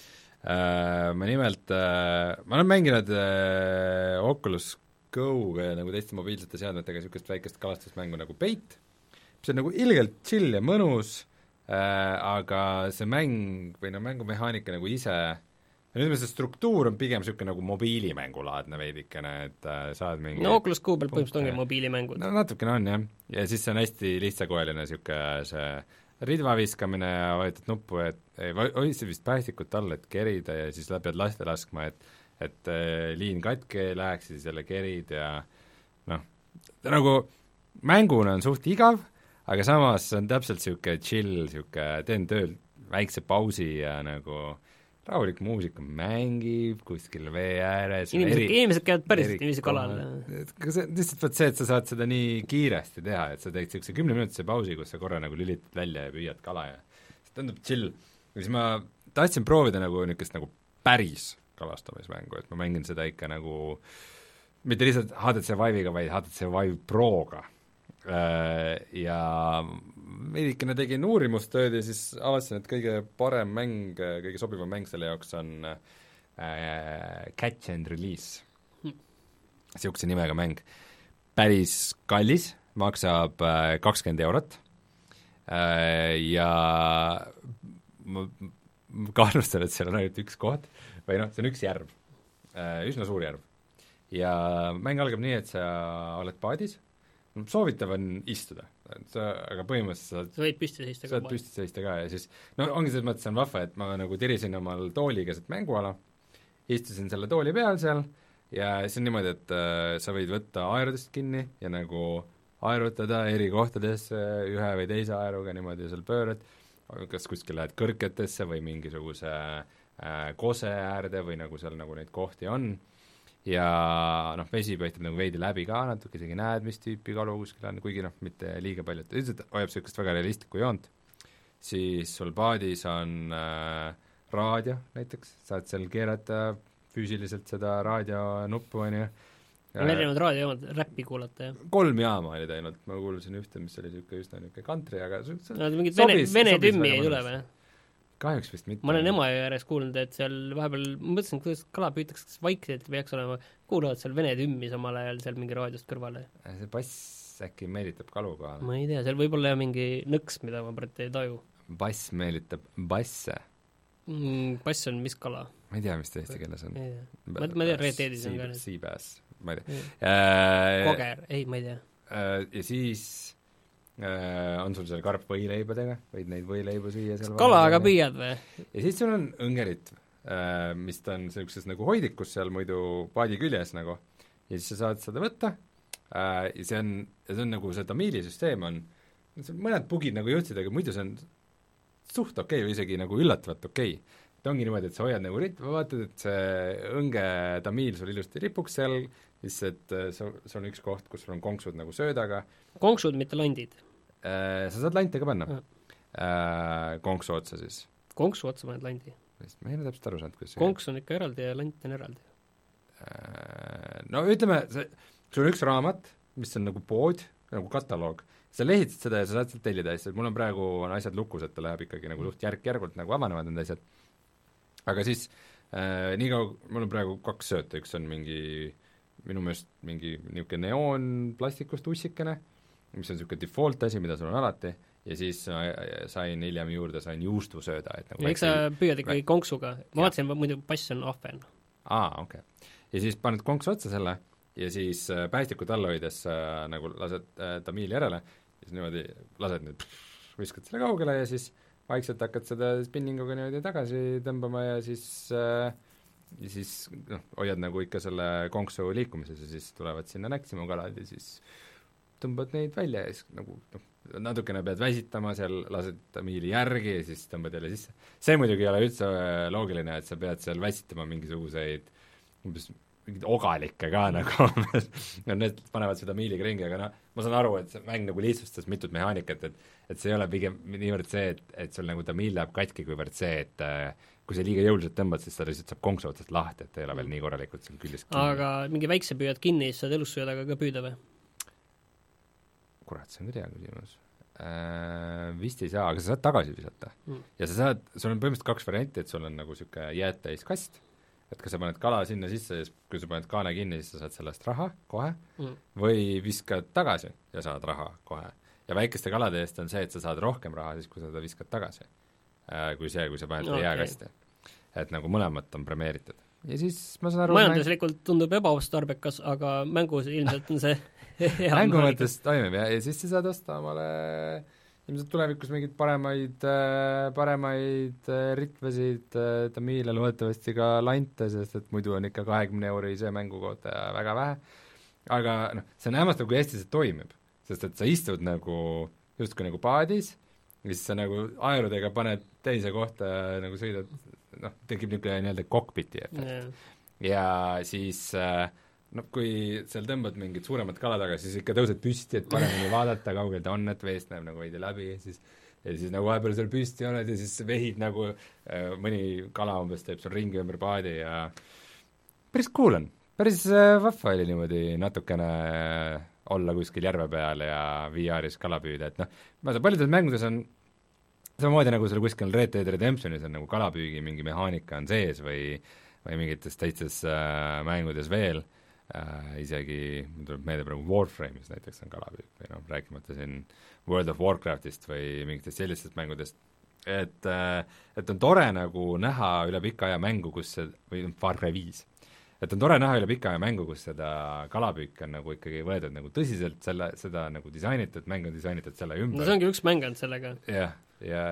Uh, ma nimelt uh,, ma olen mänginud uh, Oculus Go'ga ja nagu teiste mobiilsete seadmetega niisugust väikest kalastusmängu nagu Bait, mis on nagu ilgelt chill ja mõnus uh,, aga see mäng või no mängumehaanika nagu ise, ja nüüd see struktuur on pigem niisugune nagu mobiilimängulaadne veidikene, et uh, saad mingi no Oculus Go peal põhimõtteliselt ongi mobiilimängud. No natukene on, jah. Ja siis see on hästi lihtsakoeline niisugune see ridva viskamine ja vajutad nuppu, et hoid see vist päästikut all, et kerida ja siis pead laste laskma, et et äh, liin katke läheks ja siis jälle kerid ja noh, nagu mänguna on suht igav, aga samas on täpselt niisugune chill, niisugune teen tööl väikse pausi ja nagu rahulik muusika mängib kuskil vee ääres. Inimesed, eri, inimesed käivad päriselt niiviisi kalal. See, lihtsalt võt see, et sa saad seda nii kiiresti teha, et sa teed niisuguse kümne minutise pausi, kus sa korra nagu lülitad välja ja püüad kala ja see tundub chill. Ja siis ma tahtsin proovida nagu niisugust nagu päris kalastamismängu, et ma mängin seda ikka nagu mitte lihtsalt H T C Vive'iga, vaid H T C Vive Proga. ja veidikene tegin uurimustööd ja siis avastasin, et kõige parem mäng, kõige sobivam mäng selle jaoks on äh, Catch and Release. Niisuguse nimega mäng. Päris kallis, maksab äh, kakskümmend eurot äh, ja ma, ma kahtlustan, et seal on ainult üks koht, või noh, see on üks järv, äh, üsna suur järv. Ja mäng algab nii, et sa oled paadis, soovitav on istuda, sa, aga põhimõtteliselt sa võid püsti seista ka. Sa võid püsti seista ka ja siis, no ongi selles mõttes on vahva, et ma nagu tirisin omal tooli keset mänguala, istusin selle tooli peal seal ja see on niimoodi, et äh, sa võid võtta aerudest kinni ja nagu aerutada eri kohtadesse ühe või teise aeruga niimoodi seal pöörad, kas kuskil lähed kõrketesse või mingisuguse äh, kose äärde või nagu seal nagu neid kohti on. Ja noh, vesi paistab nagu veidi läbi ka, natuke isegi näed, mis tüüpi kalu kuskil on, kuigi noh, mitte liiga palju, et üldiselt hoiab sellist väga realistlikku joont, siis sul paadis on äh, raadio näiteks, saad seal keerata füüsiliselt seda raadionuppu, on ju. on erinevad raadiojaamad, räppi kuulata, jah? Kolm jaama oli teinud, ma kuulsin ühte, mis oli niisugune üsna niisugune country, aga no mingid vene, vene tümmi ei tule või? Kahjuks vist mitte. Ma olen Emajõe ääres kuulnud, et seal vahepeal, ma mõtlesin, kuidas kala püütakse, kas vaikselt peaks olema, kuulavad seal vene tümmi samal ajal seal mingi raadiost kõrvale. See bass äkki meelitab kalu kohale. Ma ei tea, seal võib olla mingi nõks, mida ma praegu ei taju. Bass meelitab basse mm,. Bass on mis kala? Ma ei tea, mis ta eesti keeles on. Ma, ma tean, reeteedis on ka. Seabass, ma ei tea. Koger, ei, ma ei tea. Ja siis Uh, on sul seal karp võileibadega, võid neid võileibu süüa seal kalaga püüad või? Ja siis sul on õngerit, uh, mis ta on sellises nagu hoidikus seal muidu paadi küljes nagu, ja siis sa saad seda võtta uh, ja see on, ja see on nagu see tamiilisüsteem on, mõned bugid nagu jõudsid, aga muidu see on suht okei okay, või isegi nagu üllatavalt okei okay. Et ongi niimoodi, et sa hoiad nagu rit-, vaatad, et see õnge tamiil sul ilusti ripuks seal, siis et see on üks koht, kus sul on konksud nagu söödaga. Konksud, mitte landid? Äh, sa saad lante ka panna äh. Äh, konksu otsa siis. Konksu otsa paned landi? Ma ei ole täpselt aru saanud, kuidas konks on ikka eraldi ja lant on eraldi. Äh, no ütleme, see, sul on üks raamat, mis on nagu pood, nagu kataloog, sa lehitsid seda ja sa saad sealt tellida asjad, mul on praegu on asjad lukus, et ta läheb ikkagi nagu suht järk-järgult nagu avanevad need asjad. Aga siis äh, nii kaua, mul on praegu kaks sööta, üks on mingi minu meelest mingi niisugune neoon plastikust ussikene, mis on niisugune default asi, mida sul on alati, ja siis sain hiljem juurde, sain juustusööda. Et nagu ja eks sa püüad ikkagi konksuga, ma vaatasin, muidu pass on ahven. Aa, okei okay. Ja siis paned konksu otsa selle ja siis päästikut alla hoides äh, nagu lased äh, tamiili järele ja siis niimoodi lased nüüd, viskad selle kaugele ja siis vaikselt hakkad seda spinninguga niimoodi tagasi tõmbama ja siis äh, ja siis noh, hoiad nagu ikka selle konksu liikumises ja siis tulevad sinna näksima kalad ja siis tõmbad neid välja ja siis nagu noh, natukene pead väsitama, seal lased tamiili järgi ja siis tõmbad jälle sisse. See muidugi ei ole üldse loogiline, et sa pead seal väsitama mingisuguseid umbes mingid ogalikke ka nagu no need panevad seda miiliga ringi, aga noh, ma saan aru, et see mäng nagu lihtsustas mitut mehaanikat, et et see ei ole pigem niivõrd see, et, et sul nagu tamiil läheb katki, kuivõrd see, et äh, kui sa liiga jõuliselt tõmbad, siis ta lihtsalt saab konksu otsast lahti, et ei ole veel nii korralikult seal küljes kinni. Aga mingi väikse püüad kinni, siis saad elussöödaga ka püüda või? Kurat, see on ka tea küsimus. Äh, vist ei saa, aga sa saad tagasi visata mm. ja sa saad, sul on põhimõtteliselt kaks varianti, et sul on nagu niisugune jäätäis kast, et kas sa paned kala sinna sisse ja kui sa paned kaane kinni, siis sa saad sellest raha kohe mm. või viskad tagasi ja saad raha kohe. Ja väikeste kalade eest on see, et sa saad rohkem raha siis, kui sa seda viskad tagasi, kui see, kui sa paned okay. jääkasti. Et nagu mõlemat on premeeritud. Ja siis ma saan aru majanduslikult mäng... tundub ebaotstarbekas, aga mängus ilmselt on see mängu mõttes toimib ja, ja siis sa saad osta omale ilmselt tulevikus mingeid paremaid, paremaid ritvasid, tamiile loodetavasti ka lante, sest et muidu on ikka kahekümne euri see mängukohta ja väga vähe. Aga noh, see on hämmastav, kui hästi see toimib, sest et sa istud nagu justkui nagu paadis ja siis sa nagu aerudega paned teise kohta ja nagu sõidad, noh, tekib niisugune nii-öelda cockpiti efekt yeah. Ja siis noh, kui seal tõmbad mingid suuremad kala taga, siis ikka tõused püsti, et paremini vaadata, kaugel ta on, et veest näeb nagu veidi läbi ja siis, ja siis nagu vahepeal seal püsti oled ja siis vehid nagu äh, mõni kala umbes teeb seal ringi ümber paadi ja päris cool on, päris äh, vahva oli niimoodi natukene olla kuskil järve peal ja V R-is kala püüda, et noh, ma ei tea, paljudes mängudes on samamoodi nagu seal kuskil Red Dead Redemptionis on nagu kalapüügi mingi mehaanika on sees või või mingites teistes äh, mängudes veel äh,, isegi, mul tuleb meelde praegu Warframe'is näiteks on kalapüük või noh, rääkimata siin World of Warcraftist või mingitest sellistest mängudest, et äh, et on tore nagu näha üle pika aja mängu, kus see, või Far Cry viis, et on tore näha üle pika aja mängu, kus seda kalapüüki on nagu ikkagi võetud nagu tõsiselt, selle, seda nagu disainitud, mäng on disainitud selle ümber. no see ongi üks mäng olnud sellega. jah, ja,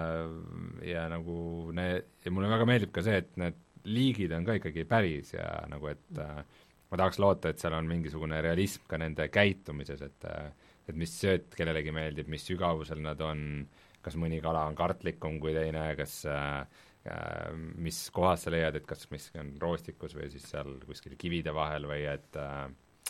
ja nagu need, ja mulle väga meeldib ka see, et need liigid on ka ikkagi päris ja nagu, et äh, ma tahaks loota, et seal on mingisugune realism ka nende käitumises, et äh, et mis sööt kellelegi meeldib, mis sügavusel nad on, kas mõni kala on kartlikum kui teine, kas äh, äh, mis kohas sa leiad, et kas miski on roostikus või siis seal kuskil kivide vahel või et äh,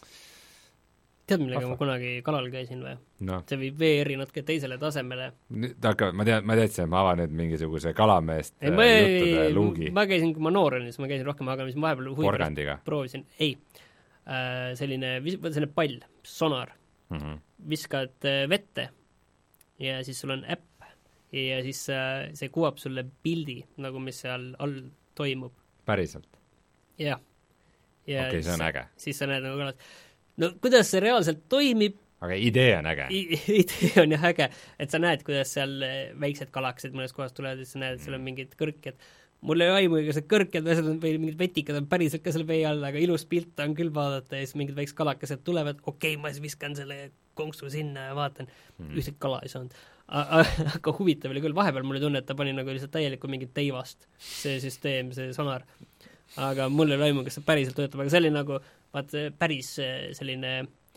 tead, millega ma kunagi kalal käisin või no.? see viib V R-i natuke teisele tasemele. nüüd hakkavad, ma tean, ma teadsin, et ma avan nüüd mingisuguse kalameest ei, äh, ma, juttude luugi. ma käisin, kui ma noor olin, siis ma käisin rohkem, aga mis ma vahepeal porgandiga? proovisin, ei äh,, selline, selline pall, sonar mm, -hmm. viskad vette ja siis sul on äpp ja siis äh, see kuvab sulle pildi, nagu mis seal all toimub. päriselt? jah. okei okay,, see on äge. siis sa näed nagu kalas. no kuidas see reaalselt toimib? aga idee on äge. idee on jah äge, et sa näed, kuidas seal väiksed kalakesed mõnes kohas tulevad, siis sa näed, et seal on mingid kõrked. mul ei aimu, ega see kõrked või mingid vetikad on päriselt ka selle vee all, aga ilus pilt on küll vaadata ja siis mingid väiksed kalakesed tulevad, okei okay,, ma siis viskan selle konksu sinna ja vaatan mm., ühtegi kala ei saanud. Aga huvitav oli küll, vahepeal mulle tunne, et ta pani nagu lihtsalt täielikku mingit teivast, see süsteem, see sonar. Aga mul ei aimu, kas see päriselt töötab, aga see oli nagu vaat päris selline,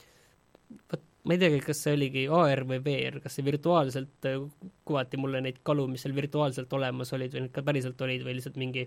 vaat ma ei teagi, kas see oligi A R või V R, kas see virtuaalselt kuvati mulle neid kalu, mis seal virtuaalselt olemas olid või need ka päriselt olid või lihtsalt mingi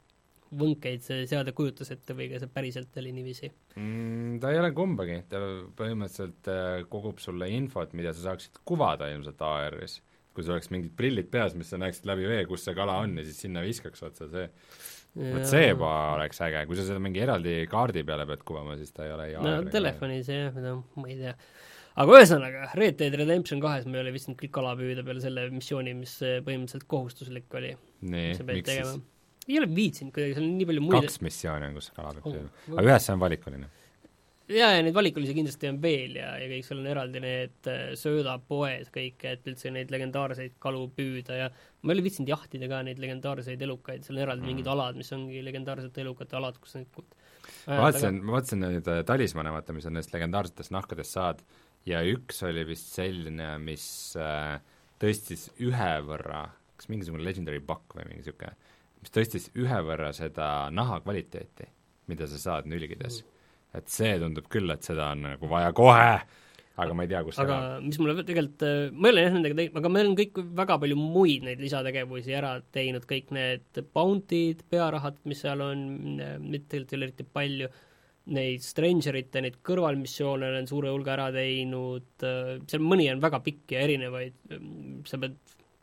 võnkeid see seade kujutas ette või ka see päriselt oli niiviisi mm,? Ta ei ole kumbagi, ta põhimõtteliselt kogub sulle infot, mida sa saaksid kuvada ilmselt A R-is. Kui sul oleks mingid prillid peas, mis sa näeksid läbi vee, kus see kala on ja siis sinna viskaks otsa see. Võt see juba oleks äge, kui sa seda mingi eraldi kaardi peale pead kuvama, siis ta ei ole no telefonis jah, no ma ei tea. Aga ühesõnaga, Red Dead Redemption kahes me ei ole vist kõik kala püüda peale selle missiooni, mis põhimõtteliselt kohustuslik oli. nii, miks tegema. siis? Ei ole viitsinud, kuidagi seal on nii palju muid kaks missiooni on, kus kala peab püüda oh,. aga ühes see on valikuline? jaa, ja neid valikulisi kindlasti on veel ja, ja kõik seal on eraldi need söödapoed kõik, et üldse neid legendaarseid kalu püüda ja ma ei ole viitsinud jahtida ka neid legendaarseid elukaid, seal on eraldi mm. mingid alad, mis ongi legendaarsete elukate alad, kus neid ma vaatasin, ma vaatasin neid talismane, vaata, mis on neist legendaarsetest nahkadest saad ja üks oli vist selline, mis äh, tõstis ühe võrra, kas mingisugune legendary buck või mingi siuke, mis tõstis ühe võrra seda naha kvaliteeti, mida sa saad nülgides mm. et see tundub küll, et seda on nagu vaja kohe, aga ma ei tea, kus aga see on. Mis mulle tegelikult, ma ei ole jah nendega teinud, aga meil on kõik väga palju muid neid lisategevusi ära teinud, kõik need bounty'd, pearahad, mis seal on, mitte tegelikult ei ole eriti palju, neid Strangerite, neid kõrvalmissioone olen suure hulga ära teinud, seal mõni on väga pikk ja erinevaid, sa pead,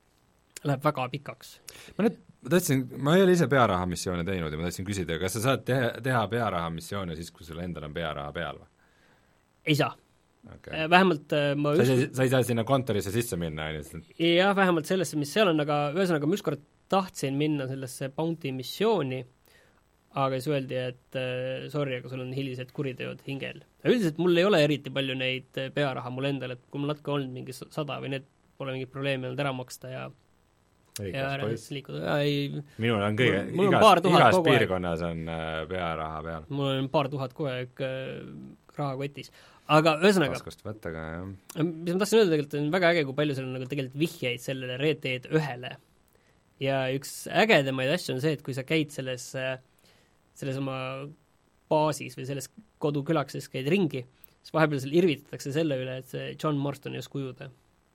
läheb väga pikaks. Ma nüüd ma tahtsin, ma ei ole ise pearaha missioone teinud ja ma tahtsin küsida, kas sa saad teha, teha pearaha missioone siis, kui sul endal on pearaha peal või? Ei saa. Okay. Vähemalt ma sa, üks... sa ei saa sinna kontorisse sisse minna? Jah, vähemalt sellesse, mis seal on, aga ühesõnaga ma ükskord tahtsin minna sellesse bounty missiooni, aga siis öeldi, et äh, sorry, aga sul on hilised kuriteod hingel. Üldiselt mul ei ole eriti palju neid pearaha mul endal, et kui mul natuke olnud mingi sada või need pole mingit probleemi olnud ära maksta ja ja ära liikuda, ja ei minul on kõige, mul on igas, igas piirkonnas on äh, pearaha peal. mul on paar tuhat kogu aeg äh, rahakotis. Aga ühesõnaga, võtta ka, jah. mis ma tahtsin öelda tegelikult, on väga äge, kui palju seal on nagu tegelikult vihjeid sellele Red Dead ühele. Ja üks ägedamaid asju on see, et kui sa käid selles, selles oma baasis või selles kodukülaksses käid ringi, siis vahepeal seal irvitatakse selle üle, et see John Marston ei oska ujuda.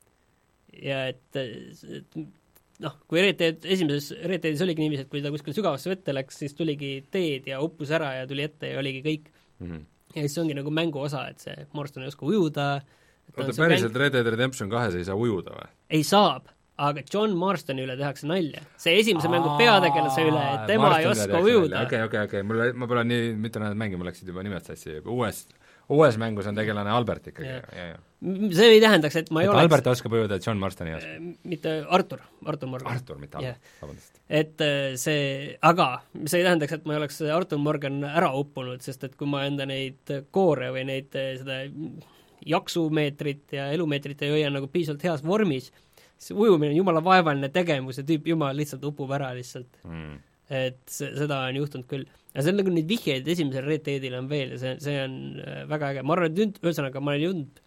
Ja et, et noh, kui Red Dead, esimeses Red Deadis oligi niiviisi, et kui ta kuskil sügavasse vette läks, siis tuligi teed ja uppus ära ja tuli ette ja oligi kõik. Mm-hmm. Ja siis ongi nagu mängu osa, et see Marston ei oska ujuda. oota, päriselt mäng... Red Dead Redemption kahes ei saa ujuda või? Ei saab, aga John Marstoni üle tehakse nalja. See esimese Aa, mängu peategelase üle, et tema Marston ei oska ujuda. okei, okei, okei, mul, ma pole nii mitu näinud mängi, mul läksid juba nimed sassi, uuest uues mängus on tegelane Albert ikkagi. see ei tähendaks, et ma ei et oleks Albert oskab ujuda, et John Marston ei oska. mitte Artur, Artur Morgan. Artur, mitte Albert, yeah. Vabandust. Et see, aga see ei tähendaks, et ma ei oleks Artur Morgan ära uppunud, sest et kui ma enda neid koore või neid seda jaksumeetrit ja elumeetrit ei hoia nagu piisavalt heas vormis, siis ujumine on jumala vaevaline tegevus ja tüüp jumal lihtsalt upub ära lihtsalt mm.. et see, seda on juhtunud küll. ja see on nagu neid vihjeid esimesel Red Deadil on veel ja see, see on väga äge. ma arvan, et nüüd, ühesõnaga, ma olen jõudnud,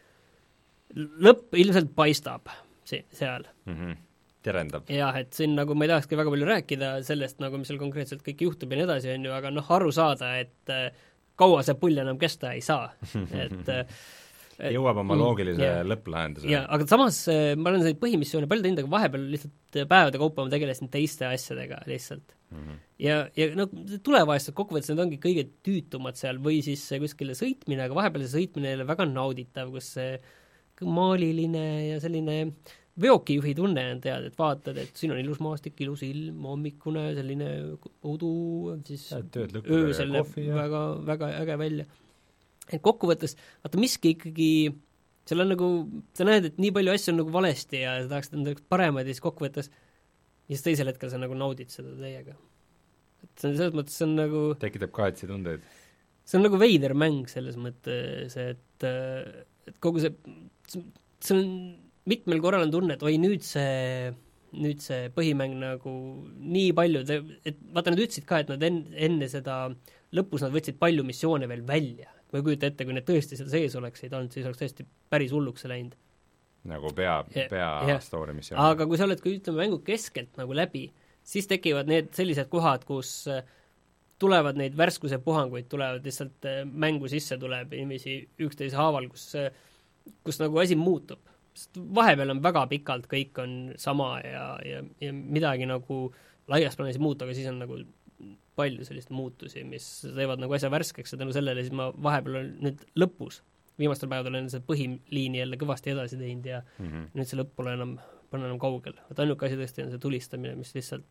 lõpp ilmselt paistab see, seal mm. -hmm. terendab. jah, et siin nagu ma ei tahakski väga palju rääkida sellest, nagu mis seal konkreetselt kõik juhtub ja nii edasi, on ju, aga noh, aru saada, et äh, kaua see pull enam kesta ei saa, et äh, jõuab oma loogilise yeah. lõpplahenduse. jaa, aga samas ma olen neid põhimissioone palju teinud, aga vahepeal lihtsalt päevade kaupa ma tegelesin teiste asjadega lihtsalt mm. -hmm. ja, ja no tulevahetused kokkuvõttes need ongi kõige tüütumad seal või siis kuskile sõitmine, aga vahepeal see sõitmine ei ole väga nauditav, kus see maaliline ja selline veokijuhi tunne on, tead, et vaatad, et siin on ilus maastik, ilus ilm, hommikune, selline udu, siis öösel näeb väga, väga äge välja. Et kokkuvõttes, vaata miski ikkagi, seal on nagu, sa näed, et nii palju asju on nagu valesti ja sa tahaksid enda paremad ja siis kokkuvõttes ja siis teisel hetkel sa nagu naudid seda täiega. Et see on selles mõttes, see on nagu tekitab kahetsi tundeid. See on nagu veider mäng selles mõttes, et, et kogu see, see on mitmel korral on tunne, et oi, nüüd see, nüüd see põhimäng nagu nii palju, et vaata, nad ütlesid ka, et nad enne, enne seda lõpus nad võtsid palju missioone veel välja. Ma ei kujuta ette, kui need tõesti seda sees oleksid olnud, siis oleks tõesti päris hulluks läinud. Nagu pea, pea ja, story missioon. Aga kui sa oled, kui ütleme, mängu keskelt nagu läbi, siis tekivad need sellised kohad, kus tulevad neid värskuse puhanguid, tulevad lihtsalt mängu sisse tuleb inimesi üksteise haaval, kus, kus nagu asi muutub. Sest vahepeal on väga pikalt, kõik on sama ja, ja, ja midagi nagu laias plaanis muuta, aga siis on nagu palju sellist muutusi, mis teevad nagu asja värskeks ja tänu sellele siis ma vahepeal olen nüüd lõpus, viimastel päevadel olen see põhiliini jälle kõvasti edasi teinud ja mm -hmm. nüüd see lõpp pole enam, pole enam kaugel. et ainuke asi tõesti on see tulistamine, mis lihtsalt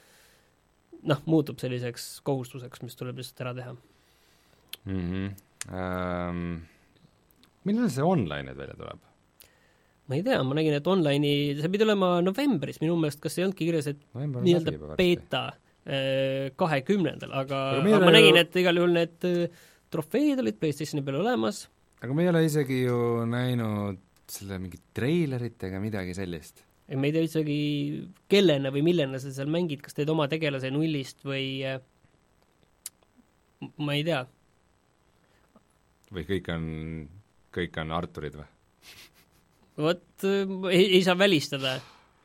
noh, muutub selliseks kohustuseks, mis tuleb lihtsalt ära teha mm. -hmm. Um, millal see online nüüd välja tuleb? Ma ei tea, ma nägin, et online'i, see pidi olema novembris, minu meelest, kas ei olnudki kirjas, et nii-öelda beta kahekümnendal, aga, aga ma nägin, et igal juhul need trofeed olid PlayStationi peal olemas. Aga me ei ole isegi ju näinud selle mingit treilerit ega midagi sellist. Me ei tea isegi kellena või millena sa seal mängid, kas teed oma tegelase nullist või ma ei tea. Või kõik on, kõik on Arturid või? Vot, ei, ei saa välistada.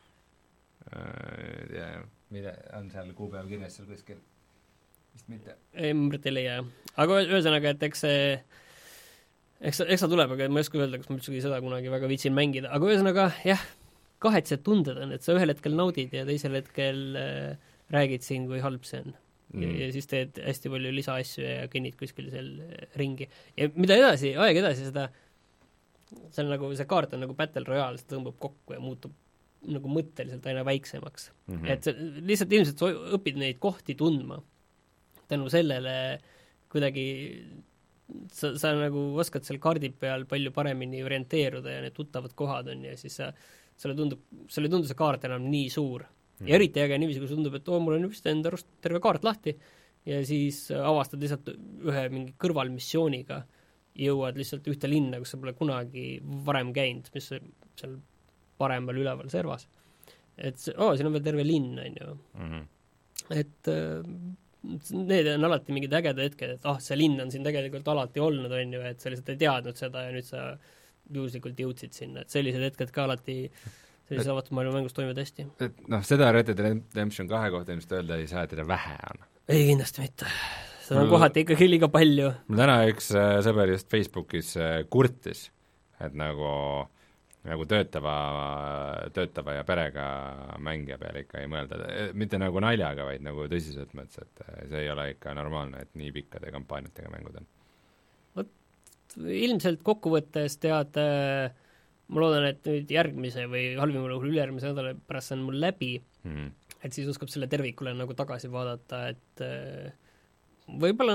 Uh, yeah. Mida on seal kuupäev kirjas seal kuskil? Vist mitte. ei, ma mõtet ei leia. Aga ühesõnaga, et eks see eks, eks ta tuleb, aga ma ei oska öelda, kas ma üldsegi seda kunagi väga viitsin mängida. Aga ühesõnaga, jah, kahetsed tunded on, et sa ühel hetkel naudid ja teisel hetkel äh, räägid siin, kui halb see on. Mm. Ja, ja siis teed hästi palju lisaasju ja kõnnid kuskil seal ringi. Ja mida edasi, aeg edasi seda, see on nagu, see kaart on nagu Battle Royale, see tõmbab kokku ja muutub nagu mõtteliselt aina väiksemaks mm. -hmm. et see, lihtsalt ilmselt sa õpid neid kohti tundma. Tänu sellele kuidagi sa, sa nagu oskad seal kaardi peal palju paremini orienteeruda ja need tuttavad kohad on ja siis sa, sulle tundub, sulle ei tundu see kaart enam nii suur. Mm. Ja eriti äge niiviisi, kui tundub, et oo, mul on vist enda arust terve kaart lahti ja siis avastad lihtsalt ühe mingi kõrvalmissiooniga, jõuad lihtsalt ühte linna, kus sa pole kunagi varem käinud, mis seal paremal üleval servas. Et see, oo, siin on veel terve linn, on ju. Mm-hmm. Et äh, need on alati mingid ägeda hetked, et ah, see linn on siin tegelikult alati olnud, on ju, et sa lihtsalt ei teadnud seda ja nüüd sa juhuslikult jõudsid sinna, et sellised hetked ka alati sellises avatud maailma mängus toimivad hästi. Et noh, seda Red Dead Redemption kahe kohta ilmselt öelda ei saa, et teda vähe on. Ei, kindlasti mitte. Seda on mul, kohati ikkagi liiga palju. Mul täna üks sõber just Facebookis kurtis, et nagu nagu töötava, töötava ja perega mängija peale ikka ei mõelda, mitte nagu naljaga, vaid nagu tõsiselt mõttes, et see ei ole ikka normaalne, et nii pikkade kampaaniatega mängud on. Vot, ilmselt kokkuvõttes tead, ma loodan, et nüüd järgmise või halvimal juhul ülejärgmise nädala pärast see on mul läbi, mm-hmm. et siis oskab selle tervikule nagu tagasi vaadata, et võib-olla nad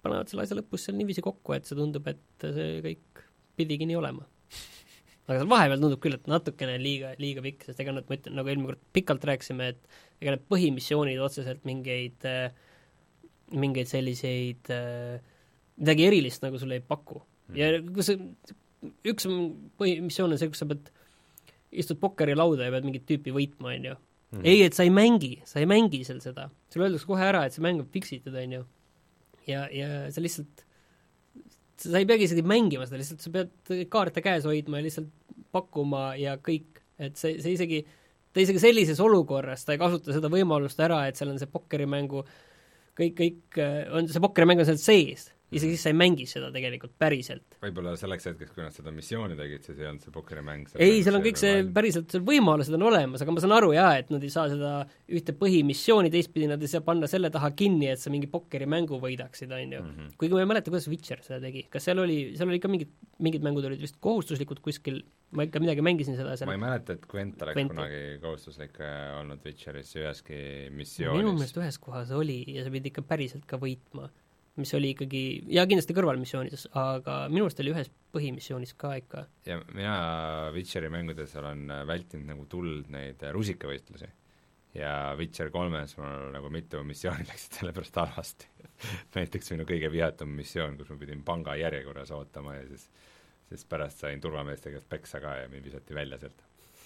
panevad selle asja lõpus seal niiviisi kokku, et see tundub, et see kõik pidigi nii olema. Aga seal vahepeal tundub küll, et natukene liiga, liiga pikk, sest ega nad, ma ütlen, nagu eelmine kord pikalt rääkisime, et ega need põhimissioonid otseselt mingeid, mingeid selliseid midagi erilist nagu sulle ei paku. Ja kus üks põhimissioon on see, kus sa pead istud pokkeri lauda ja pead mingit tüüpi võitma, on ju. Mm. Ei, et sa ei mängi, sa ei mängi seal seda. Sulle öeldakse kohe ära, et see mäng on fiksitud, on ju. Ja, ja sa lihtsalt, sa ei peagi isegi mängima seda, lihtsalt sa pead kaarte käes hoidma ja lihtsalt pakkuma ja kõik. Et see, see isegi, ta isegi sellises olukorras, ta ei kasuta seda võimalust ära, et seal on see pokkerimängu, kõik, kõik on, see pokkerimäng on seal sees. Isegi siis sa ei mängi seda tegelikult päriselt. Võib-olla selleks hetkeks, kui nad seda missiooni tegid, siis ei olnud see pokkerimäng ei, seal on kõik see päriselt, seal võimalused on olemas, aga ma saan aru jah, et nad ei saa seda ühte põhimissiooni, teistpidi nad ei saa panna selle taha kinni, et sa mingi pokkerimängu võidaksid, on ju. Mm -hmm. Kuigi ma ei mäleta, kuidas Witcher seda tegi. Kas seal oli, seal oli ka mingid, mingid mängud olid vist kohustuslikud kuskil, ma ikka midagi mängisin seda seal. Ma ei mäleta, et Gwent oleks Gwent. kunagi kohustuslik olnud Witcheris üheski missioonis. Minu meelest ühes kohas oli ja sa pidid ikka päriselt ka võitma, mis oli ikkagi, ja kindlasti kõrvalmissioonides, aga minu arust oli ühes põhimissioonis ka ikka. Ja mina Witcheri mängudes olen vältinud nagu tuld neid rusikavõistlusi. Ja Witcher kolmes mul nagu mitu missiooni läksid selle pärast halvasti. Näiteks minu kõige vihatum missioon, kus ma pidin panga järjekorras ootama ja siis, siis pärast sain turvameeste käest peksa ka ja mind visati välja sealt.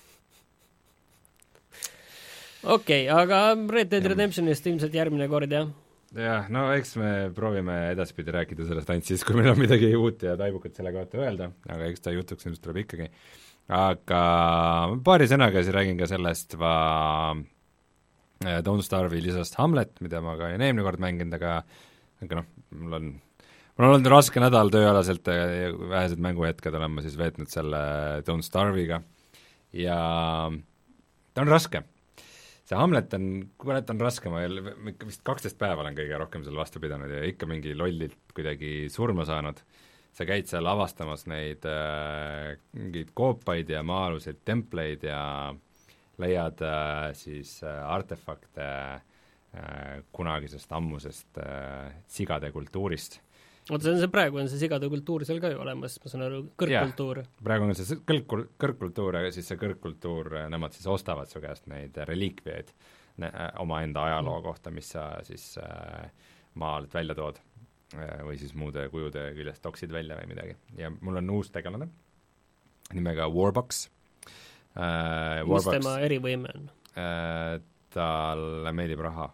Okei, okay, aga Red Dead Redemptionist ilmselt järgmine kord, jah? jah, no eks me proovime edaspidi rääkida sellest ainult siis, kui meil on midagi uut ja taibukat selle kohta öelda, aga eks ta jutuks ilmselt tuleb ikkagi. Aga paari sõnaga siis räägin ka sellest va Don't Starve'i lisast Hamlet, mida ma ka eelmine kord mänginud, aga aga noh, mul on mul on olnud raske nädal tööalaselt ja vähesed mänguhetked olen ma siis veetnud selle Don't Starve'iga ja ta on raske. See Hamlet on, kurat on raske, ma ikka vist kaksteist päeva olen kõige rohkem seal vastu pidanud ja ikka mingi lollilt kuidagi surma saanud. Sa käid seal avastamas neid äh, mingeid koopaid ja maa-aluseid templeid ja leiad äh, siis äh, artefakte äh, kunagisest ammusest äh, sigade kultuurist. Oota, see on see praegu, on see sigade kultuur seal ka ju olemas, ma saan aru, kõrgkultuur. Praegu on see kõrg, kõrgkultuur, aga siis see kõrgkultuur, nemad siis ostavad su käest neid reliikviaid ne, oma enda ajaloo kohta, mis sa siis äh, maalt välja tood äh, või siis muude kujude küljest toksid välja või midagi. Ja mul on uus tegelane nimega Warbucks. Äh, mis tema erivõime on? Äh, talle meeldib raha.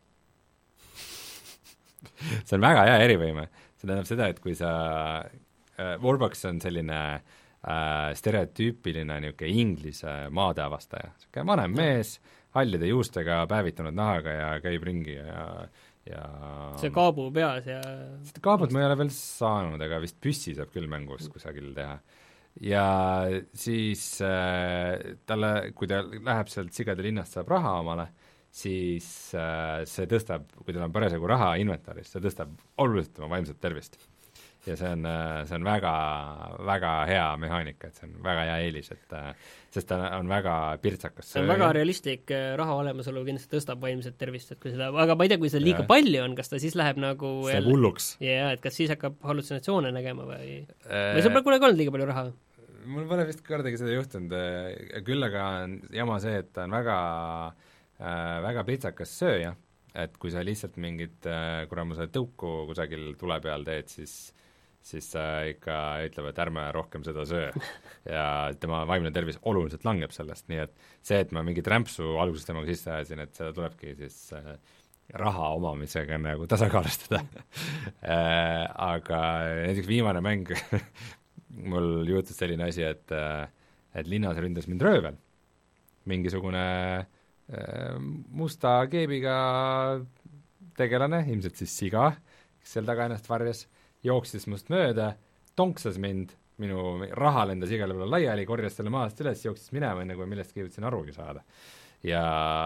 See on väga hea erivõime. See tähendab seda, et kui sa äh, Warbucks on selline äh, stereotüüpiline niisugune inglise maadeavastaja, niisugune vanem mees, hallide juustega, päevitunud nahaga ja käib ringi ja ja see kaabu peas ja seda kaabut ma ei ole veel saanud, aga vist püssi saab küll mängus kusagil teha. Ja siis äh, talle, kui ta läheb sealt sigade linnast, saab raha omale, siis äh, see tõstab, kui tal on parasjagu raha inventaaris, see tõstab oluliselt oma vaimset tervist. Ja see on, see on väga, väga hea mehaanika, et see on väga hea eelis, et sest ta on väga pirtsakas. See on väga realistlik, raha olemasolu kindlasti tõstab vaimset tervist, et kui seda, aga ma ei tea, kui seda liiga ja. palju on, kas ta siis läheb nagu see hulluks. Jaa, et kas siis hakkab hallutsinatsioone nägema või äh, või sul pole kunagi olnud liiga palju raha? Mul pole vist kordagi seda juhtunud, küll aga on jama see, et ta on väga äh, väga pitsakas sööja, et kui sa lihtsalt mingit äh, kuramuse tõuku kusagil tule peal teed, siis siis ta ikka ütleb, et ärme rohkem seda söö. Ja tema vaimne tervis oluliselt langeb sellest, nii et see, et ma mingit rämpsu alguses temaga sisse ajasin, et seda tulebki siis äh, raha omamisega nagu tasakaalustada äh, aga näiteks viimane mäng mul juhtus selline asi, et, et linnas ründas mind röövel. Mingisugune äh, musta keebiga tegelane, ilmselt siis siga, kes seal taga ennast varjas, jooksis must mööda, tonksas mind, minu raha lendas igale peale laiali, korjas selle maast üles, jooksis minema, enne kui millestki jõudsin arugi saada. Ja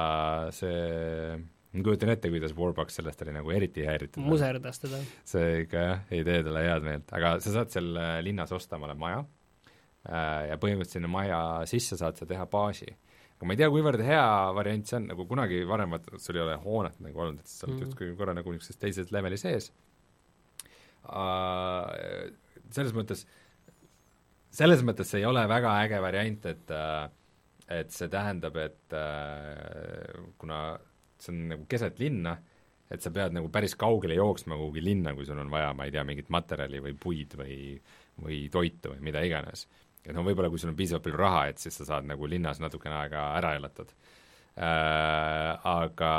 see, ma kujutan ette, kuidas Warbucks sellest oli nagu eriti häiritud. Muserdas teda. See ikka jah, ei tee talle head meelt, aga sa saad seal linnas osta omale maja ja põhimõtteliselt sinna maja sisse saad sa teha baasi. Aga ma ei tea, kuivõrd hea variant see on, nagu kunagi varem, sul ei ole hoonet nagu olnud, et sa oled mm. justkui korra nagu niisuguses teises leveli sees. uh, selles mõttes, selles mõttes see ei ole väga äge variant, et uh, et see tähendab, et uh, kuna see on nagu keset linna, et sa pead nagu päris kaugele jooksma kuhugi linna, kui sul on vaja, ma ei tea, mingit materjali või puid või, või toitu või mida iganes. et no võib-olla, kui sul on piisavalt palju raha, et siis sa saad nagu linnas natukene aega ära elatud äh,. Aga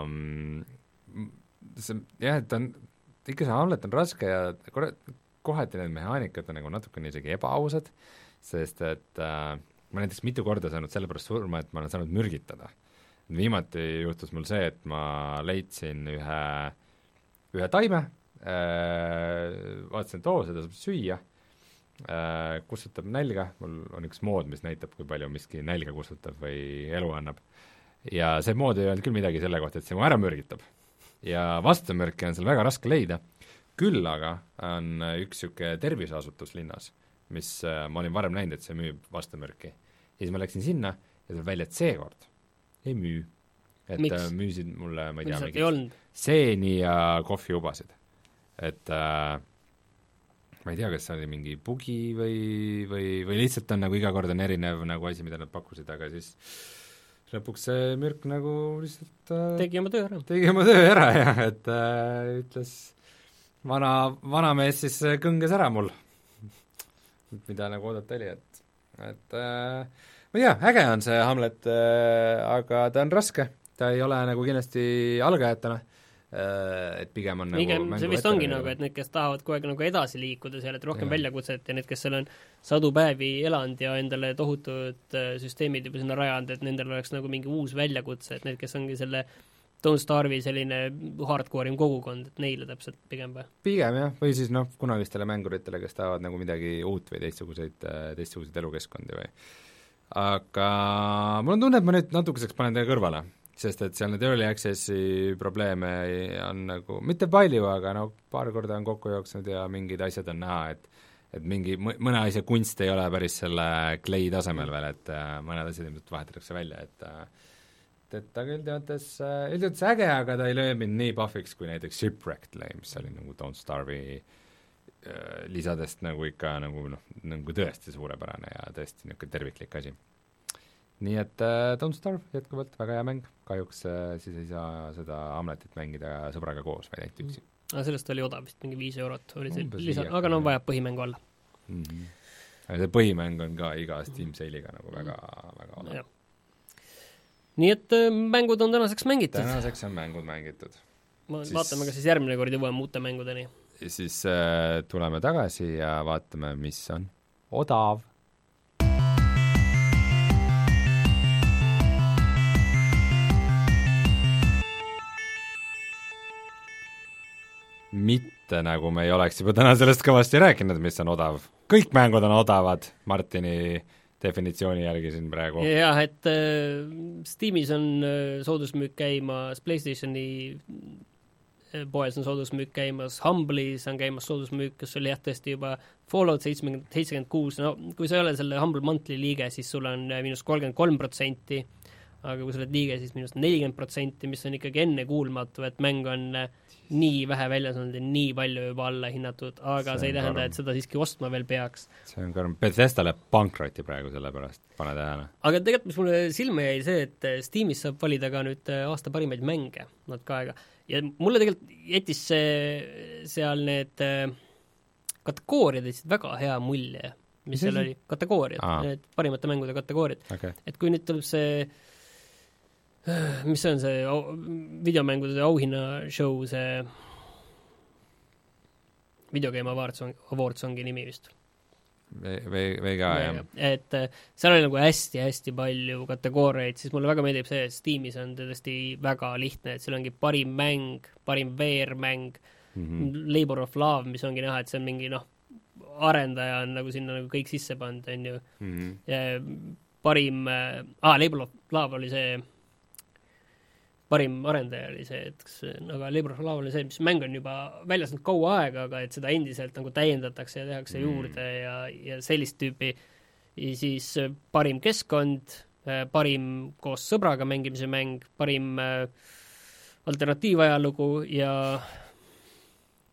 see, jah, et on, ikka see Hamlet on raske ja kohati need mehaanikad on nagu natukene isegi ebaausad, sest et äh, ma näiteks mitu korda saanud sellepärast surma, et ma olen saanud mürgitada. Viimati juhtus mul see, et ma leidsin ühe, ühe taime, äh, vaatasin, et oo, seda saab süüa, äh, kustutab nälga, mul on üks mood, mis näitab, kui palju miski nälga kustutab või elu annab. Ja see mood ei olnud küll midagi selle kohta, et see mu ära mürgitab. Ja vastamürki on seal väga raske leida, küll aga on üks niisugune terviseasutus linnas, mis äh, ma olin varem näinud, et see müüb vastamürki. Ja siis ma läksin sinna ja tuleb välja, et seekord ei müü. Et Miks? Müüsid mulle, ma ei tea, mingid seeni ja kohviubasid. Et äh, ma ei tea, kas see oli mingi bugi või, või, või lihtsalt on nagu iga kord on erinev nagu asi, mida nad pakkusid, aga siis lõpuks see mürk nagu lihtsalt äh, tegi oma töö ära. Tegi oma töö ära, jah, et äh, ütles vana, vana mees siis kõnges ära mul. Mida nagu oodata oli, et, et äh, ma ei tea, äge on see Hamlet äh,, aga ta on raske, ta ei ole nagu kindlasti algajatena äh,, et pigem on Migem, nagu see vist ongi nagu, et need, kes tahavad kogu aeg nagu edasi liikuda seal, et rohkem ja. väljakutset ja need, kes seal on sadu päevi elanud ja endale tohutud äh, süsteemid juba sinna rajanud, et nendel oleks nagu mingi uus väljakutse, et need, kes ongi selle Don't Starve'i selline hardcore'im kogukond, et neile täpselt pigem või? Pigem jah, või siis noh, kunagistele mänguritele, kes tahavad nagu midagi uut või teistsuguseid, teistsuguseid elukeskkondi või aga mul on tunne, et ma nüüd natukeseks panen teie kõrvale, sest et seal need early access'i probleeme on nagu mitte palju, aga no paar korda on kokku jooksnud ja mingid asjad on näha, et et mingi mõne asja kunst ei ole päris selle Clay tasemel veel, et mõned asjad ilmselt vahetatakse välja, et et aga üldjoontes, üldjoontes äge, aga ta ei löö mind nii puhviks kui näiteks Shipwrecked lõi, mis oli nagu Don't Starve'i äh, lisadest nagu ikka nagu noh, nagu tõesti suurepärane ja tõesti niisugune terviklik asi. Nii et äh, Don't Starve jätkuvalt väga hea mäng, kahjuks äh, siis ei saa seda Hamletit mängida sõbraga koos, vaid ainult üksi. aga sellest oli odav vist mingi viis eurot, oli see lisa, aga no vajab põhimängu alla mm. -hmm. Ja see põhimäng on ka iga Steam Sale'iga nagu väga, väga odav. Nii et äh, mängud on tänaseks mängitud. Tänaseks on mängud mängitud. Ma, siis, vaatame, kas siis järgmine kord jõuame uute mängudeni. Siis äh, tuleme tagasi ja vaatame, mis on odav. Mitte nagu me ei oleks juba täna sellest kõvasti rääkinud, mis on odav. Kõik mängud on odavad Martini definitsiooni järgi siin praegu. jah, et äh, Steamis on äh, soodusmüük käimas, PlayStationi äh, poes on soodusmüük käimas, Humble'is on käimas soodusmüük, kes oli jah tõesti juba Fallout seitsekümmend, seitsekümmend kuus, no kui sa ei ole selle Humble Monthly liige, siis sul on miinus kolmkümmend kolm protsenti, aga kui sa oled liige, siis miinus nelikümmend protsenti, mis on ikkagi ennekuulmatu, et mäng on nii vähe väljas olnud ja nii palju juba alla hinnatud, aga see, see ei tähenda, et seda siiski ostma veel peaks. See on karm. Bethesda läheb pankroti praegu selle pärast, pane tähele. Aga tegelikult, mis mulle silma jäi see, et Steamis saab valida ka nüüd aasta parimaid mänge natuke aega. Ja mulle tegelikult jättis see, seal need kategooriad jätsid väga hea mulje, mis seal oli. Kategooriad, need parimate mängude kategooriad. Okay. Et kui nüüd tuleb see mis see on see au, videomängude auhinna show, see Video Game Awards, on, Awards ongi nimi vist. Vega, jah. Et seal oli nagu hästi-hästi palju kategooriaid, siis mulle väga meeldib see, et Steamis on tõesti väga lihtne, et seal ongi parim mäng, parim V R-mäng, mm-hmm. Labor of Love, mis ongi näha, et see on mingi noh, arendaja on nagu sinna nagu kõik sisse pannud, on ju. Mm-hmm. Ja parim, ah, Labor of Love oli see parim arendaja oli see, et kas, aga Labor of Love oli see, mis mäng on juba väljas nüüd kaua aega, aga et seda endiselt nagu täiendatakse ja tehakse mm. juurde ja, ja sellist tüüpi. Ja siis parim keskkond, parim koos sõbraga mängimise mäng, parim alternatiivajalugu ja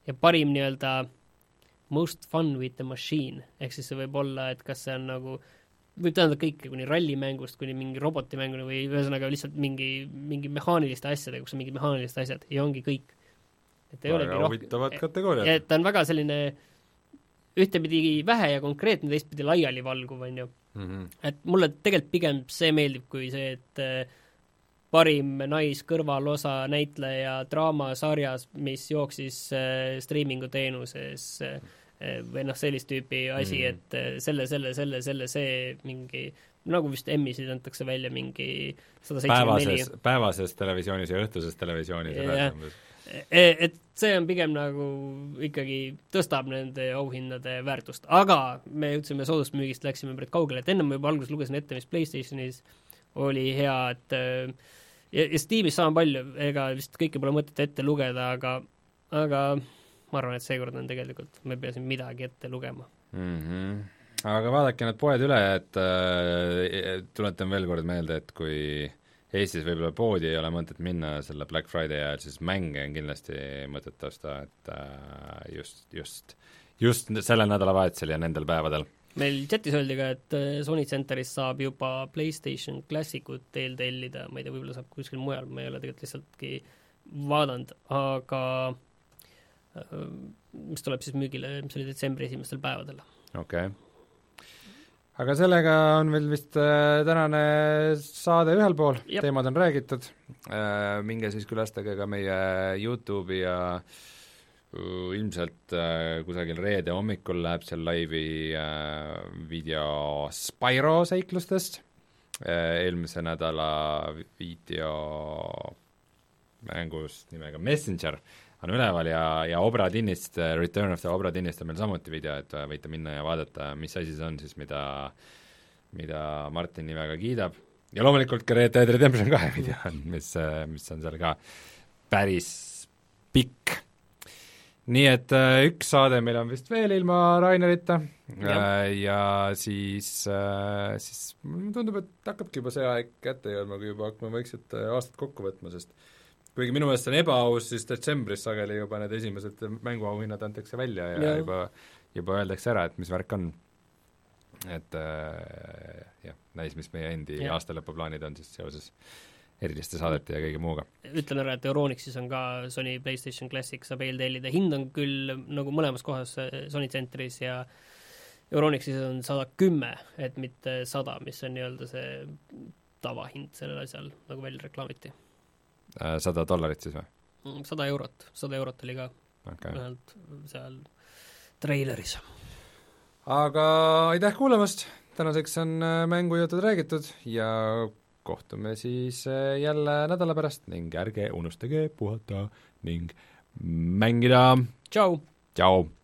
ja parim nii-öelda most fun with the machine, ehk siis see võib olla, et kas see on nagu, võib tähendada kõike, kuni rallimängust, kuni mingi robotimänguni või ühesõnaga lihtsalt mingi, mingi mehaaniliste asjadega, kus on mingid mehaanilised asjad ja ongi kõik. Et ei väga huvitavad kategooriad. Et ta on väga selline ühtepidi vähe ja konkreetne, teistpidi laiali valguv, on ju. Mm-hmm. Et mulle tegelikult pigem see meeldib, kui see, et parim naiskõrvalosa näitleja draamasarjas, mis jooksis äh, streamingu teenuses äh, või noh, sellist tüüpi asi, mm. et äh, selle, selle, selle, selle, see mingi, nagu vist Emmysid antakse välja mingi sada seitsekümmend neli. Päevases, päevases televisioonis ja õhtuses televisioonis. Ja, et see on pigem nagu ikkagi tõstab nende auhinnade väärtust, aga me jõudsime soodustmüügist, läksime pärit kaugele, et enne ma juba alguses lugesin ette, mis PlayStationis oli hea, et ja, ja Steamis sama palju, ega vist kõike pole mõtet ette lugeda, aga aga ma arvan, et seekord on tegelikult, me peasin midagi ette lugema. Mm-hmm. Aga vaadake need poed üle, et äh, tuletan veel kord meelde, et kui Eestis võib-olla poodi ei ole mõtet minna selle Black Friday ajal, siis mänge on kindlasti mõtet osta, et äh, just, just, just sellel nädalavahetusel ja nendel päevadel. Meil chatis öeldi ka, et Sony Centeris saab juba PlayStation Classicut teel tellida, ma ei tea, võib-olla saab kuskil mujal, ma ei ole tegelikult lihtsaltki vaadanud, aga mis tuleb siis müügile, mis oli detsembri esimestel päevadel. Okei okay. Aga sellega on veel vist äh, tänane saade ühel pool, Jep. teemad on räägitud, äh, minge siis külastage ka meie YouTube'i ja uh, ilmselt äh, kusagil reede hommikul läheb seal laivi äh, video Spyro seiklustest, äh, eelmise nädala video mängust nimega Messenger on üleval ja, ja Obra Dinnist, Return of the Obra Dinnist on meil samuti video, et võite minna ja vaadata, mis asi see on siis, mida, mida Martin nii väga kiidab. Ja loomulikult ka Red Dead Redemption kahe video on, mis, mis on seal ka päris pikk. Nii et üks saade meil on vist veel ilma Rainerita ja, ja siis, siis tundub, et hakkabki juba see aeg kätte jõudma, kui juba hakkame vaikselt aastat kokku võtma, sest kuigi minu meelest on ebaaus, siis detsembris sageli juba need esimesed mänguauhinnad antakse välja ja, ja. juba, juba öeldakse ära, et mis värk on. Et äh, jah, näis, mis meie endi ja. aastalõpuplaanid on siis seoses eriliste saadete ja kõige muuga. Ütlen ära, et Euronixis on ka Sony PlayStation Classic, saab eeltellida, hind on küll nagu mõlemas kohas Sony Centeris ja Euronixis on sada kümme, et mitte sada, mis on nii-öelda see tavahind sellel asjal, nagu välja reklaamiti. Sada dollarit siis või? Sada eurot, sada eurot oli ka okay. Vähelt seal treileris. Aga aitäh kuulamast, tänaseks on mängujutud räägitud ja kohtume siis jälle nädala pärast ning ärge unustage puhata ning mängida. Tšau! Tšau!